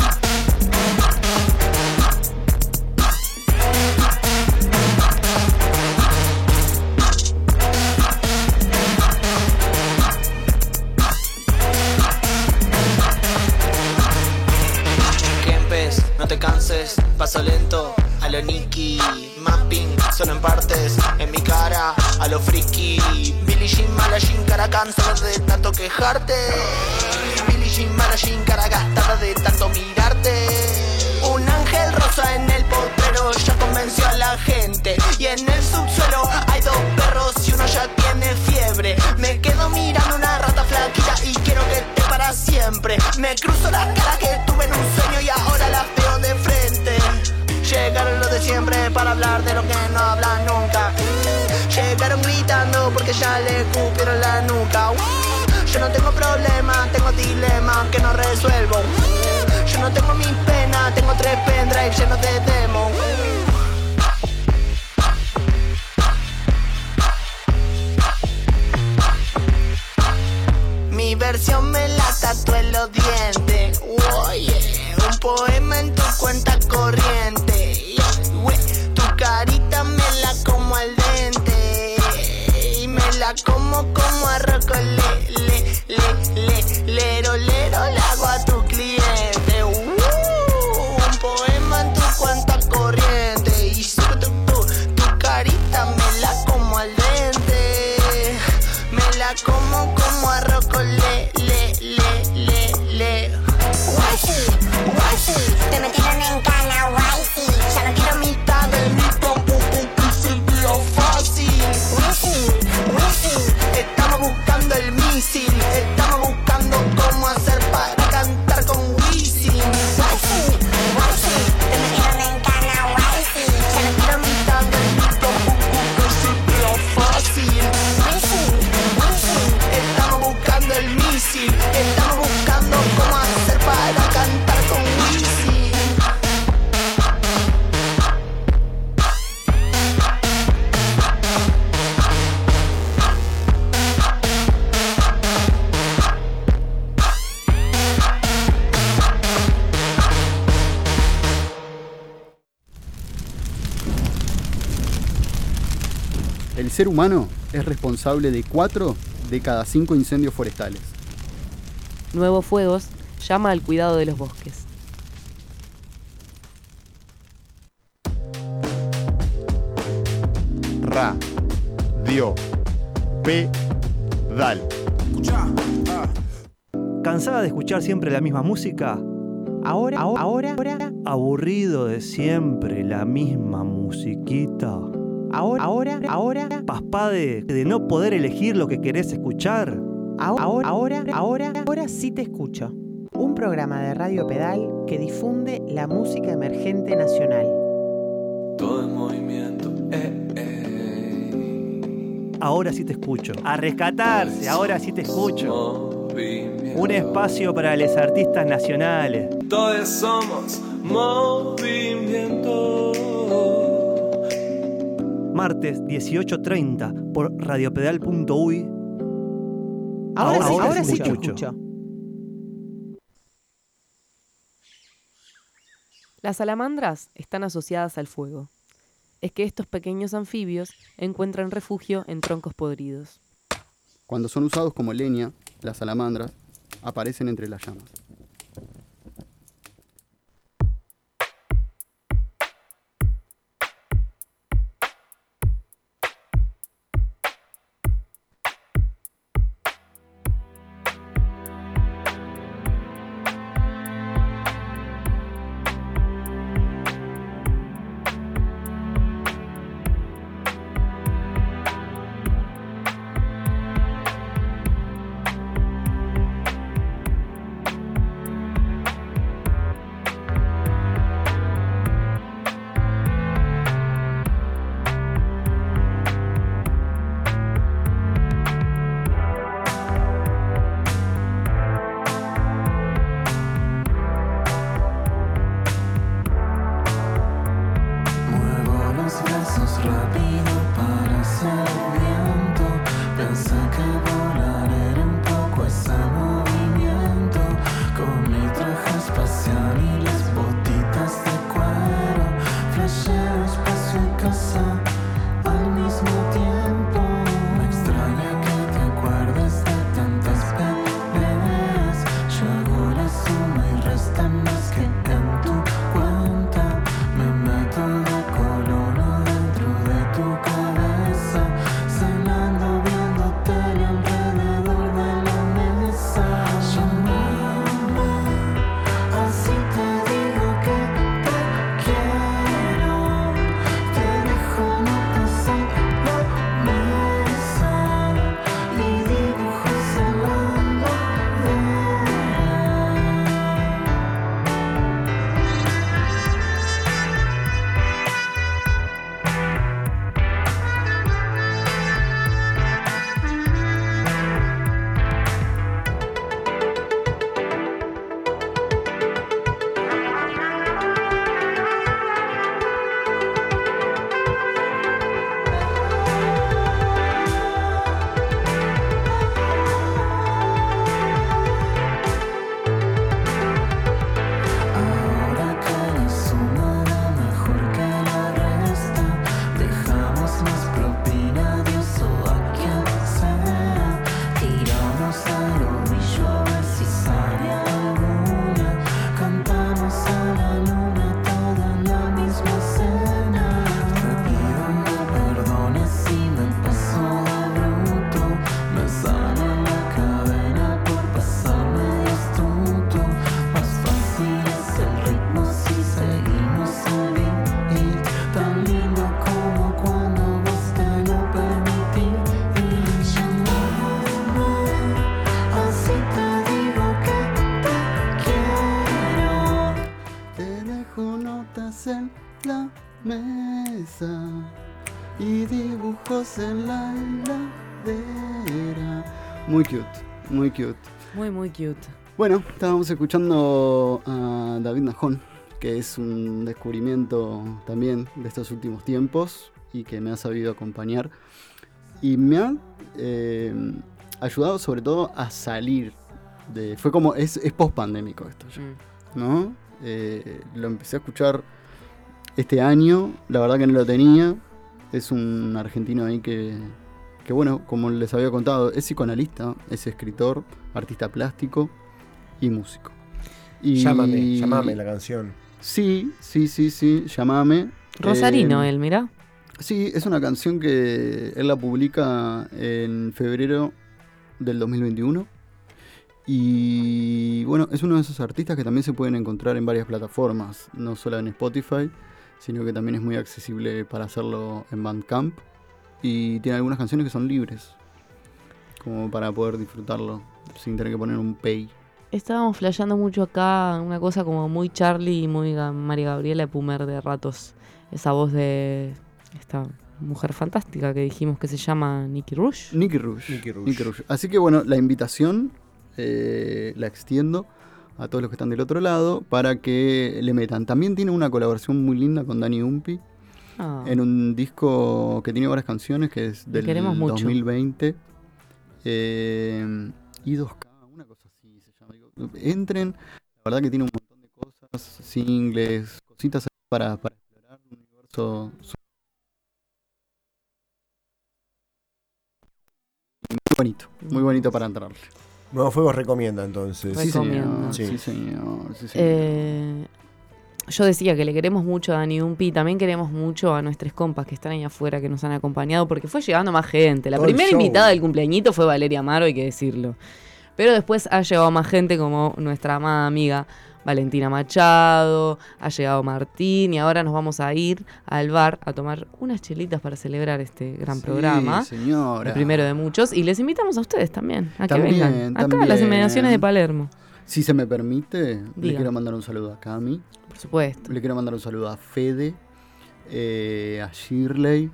No te canses, paso lento, a lo Nicky. Mapping, solo en partes, en mi cara, a lo friki. Billie Jean, mala Jean, cara cansada de tanto quejarte. Billie Jean, mala Jean, cara gastada de tanto mirarte. Un ángel rosa en el potrero ya convenció a la gente. Y en el subsuelo hay 2 perros y uno ya tiene fiebre. Me quedo mirando una rata flaquita y quiero que esté para siempre. Me cruzo las caras que tuve en un sueño y ahora las veo de frente. Llegaron los de siempre para hablar de lo que no hablan nunca. Llegaron gritando porque ya le escupieron la nuca. Yo no tengo problema, tengo dilemas que no resuelvo. Yo no tengo mis penas, tengo 3 pendrives llenos de demo. Mi versión me la tatué en los dientes. Oh, yeah. Un poema en tu cuenta corriente. Yeah. Tu carita me la como al dente. Y me la como arroz con lero, la hago a tu cliente. Un poema en tu cuenta corriente. Y tu carita me la como al dente. Me la como arroz con Wifey, te metieron en cana, Wifey. Ya no quiero mi tanga ni El ser humano es responsable de 4 de cada 5 incendios forestales. Nuevos Fuegos llama al cuidado de los bosques. Pedal. ¿Cansada de escuchar siempre la misma música? Ahora. ¿Aburrido de siempre la misma musiquita? Ahora. ¿Paspá de no poder elegir lo que querés escuchar? Ahora sí te escucho. Un programa de Radio Pedal que difunde la música emergente nacional. Todo en movimiento, Ahora sí te escucho. A rescatarse, ahora sí te escucho. Un espacio para los artistas nacionales. Todos somos movimiento. Martes 18:30 por radiopedal.uy. Ahora sí te escucho. Las salamandras están asociadas al fuego. Es que estos pequeños anfibios encuentran refugio en troncos podridos. Cuando son usados como leña, las salamandras aparecen entre las llamas. y dibujos en la heladera. Muy cute, muy cute. Muy cute. Bueno, estábamos escuchando a David Najón, que es un descubrimiento también de estos últimos tiempos y que me ha sabido acompañar. Y me ha ayudado sobre todo a salir de... Fue como... Es post-pandémico esto ya, ¿no? Lo empecé a escuchar este año, la verdad que no lo tenía. Es un argentino ahí que bueno, como les había contado, es psicoanalista, es escritor, artista plástico y músico. Y Llámame la canción. Sí, Llámame. Rosarino él, mirá. Sí, es una canción que él la publica en febrero del 2021. Y bueno, es uno de esos artistas que también se pueden encontrar en varias plataformas, no solo en Spotify, sino que también es muy accesible para hacerlo en Bandcamp. Y tiene algunas canciones que son libres, como para poder disfrutarlo sin tener que poner un pay. Estábamos flasheando mucho acá, una cosa como muy Charlie y muy María Gabriela Pumer de ratos. Esa voz de esta mujer fantástica que dijimos que se llama Nicky Rush. Nicky Rush. Así que bueno, la invitación la extiendo a todos los que están del otro lado para que le metan. También tiene una colaboración muy linda con Dani Umpi en un disco que tiene varias canciones, que es del 2020. Y 2K, una cosa así se llama. Entren, la verdad que tiene un montón de cosas, singles, cositas para explorar un universo muy bonito para entrarle. Nuevo Fuego recomienda entonces. Sí, señor. Yo decía que le queremos mucho a Dani Umpi, también queremos mucho a nuestros compas que están ahí afuera, que nos han acompañado, porque fue llegando más gente. La primera invitada del cumpleañito fue Valeria Amaro, hay que decirlo. Pero después ha llegado más gente, como nuestra amada amiga Valentina Machado, ha llegado Martín, y ahora nos vamos a ir al bar a tomar unas chelitas para celebrar este gran programa. Señora. El primero de muchos. Y les invitamos a ustedes también a que vengan. Acá en las inmediaciones de Palermo. Si se me permite, le quiero mandar un saludo a Cami. Por supuesto. Le quiero mandar un saludo a Fede, a Shirley.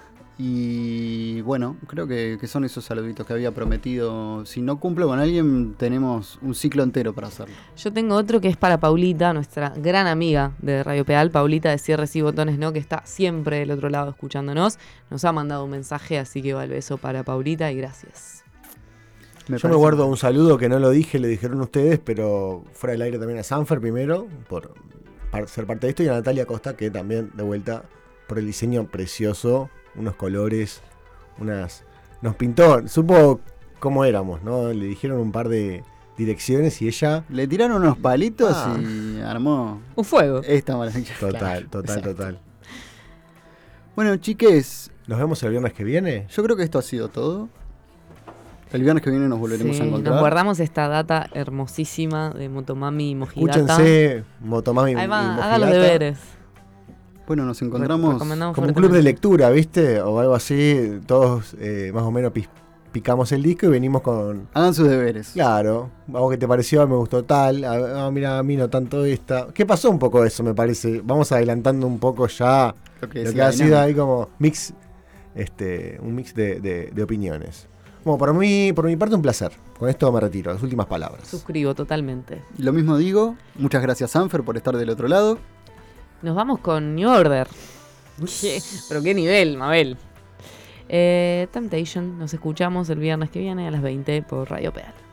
Y bueno, creo que son esos saluditos que había prometido. Si no cumplo con alguien, tenemos un ciclo entero para hacerlo. Yo tengo otro que es para Paulita, nuestra gran amiga de Radio Pedal, Paulita de Cierres y Botones, ¿no? Que está siempre del otro lado escuchándonos. Nos ha mandado un mensaje, así que va el beso para Paulita y gracias. Yo me guardo un saludo que no lo dije, le dijeron ustedes, pero fuera del aire también a Sanfer primero, por ser parte de esto, y a Natalia Costa, que también de vuelta por el diseño precioso, unos colores, nos pintó, supo cómo éramos, ¿no? Le dijeron un par de direcciones y ella... Le tiraron unos palitos y armó... un fuego. Esta maravilla. Total. Bueno, chiques... ¿Nos vemos el viernes que viene? Yo creo que esto ha sido todo. El viernes que viene nos volveremos a encontrar. Nos guardamos esta data hermosísima de Motomami y Mojigata. Escúchense Motomami y Mojigata. Haga los deberes. Bueno, nos encontramos como un club de lectura, ¿viste? O algo así. Todos más o menos picamos el disco y venimos con... Hagan sus deberes. Claro. ¿Vos qué te pareció? Me gustó tal. Mira, a mí no tanto esta. ¿Qué pasó un poco eso, me parece? Vamos adelantando un poco ya lo que ha sido ahí como mix, un mix de opiniones. Bueno, por mi parte un placer. Con esto me retiro, las últimas palabras. Suscribo totalmente. Lo mismo digo. Muchas gracias, Sanfer, por estar del otro lado. Nos vamos con New Order. Pero qué nivel, Mabel. Temptation, nos escuchamos el viernes que viene a las 20 por Radio Pedal.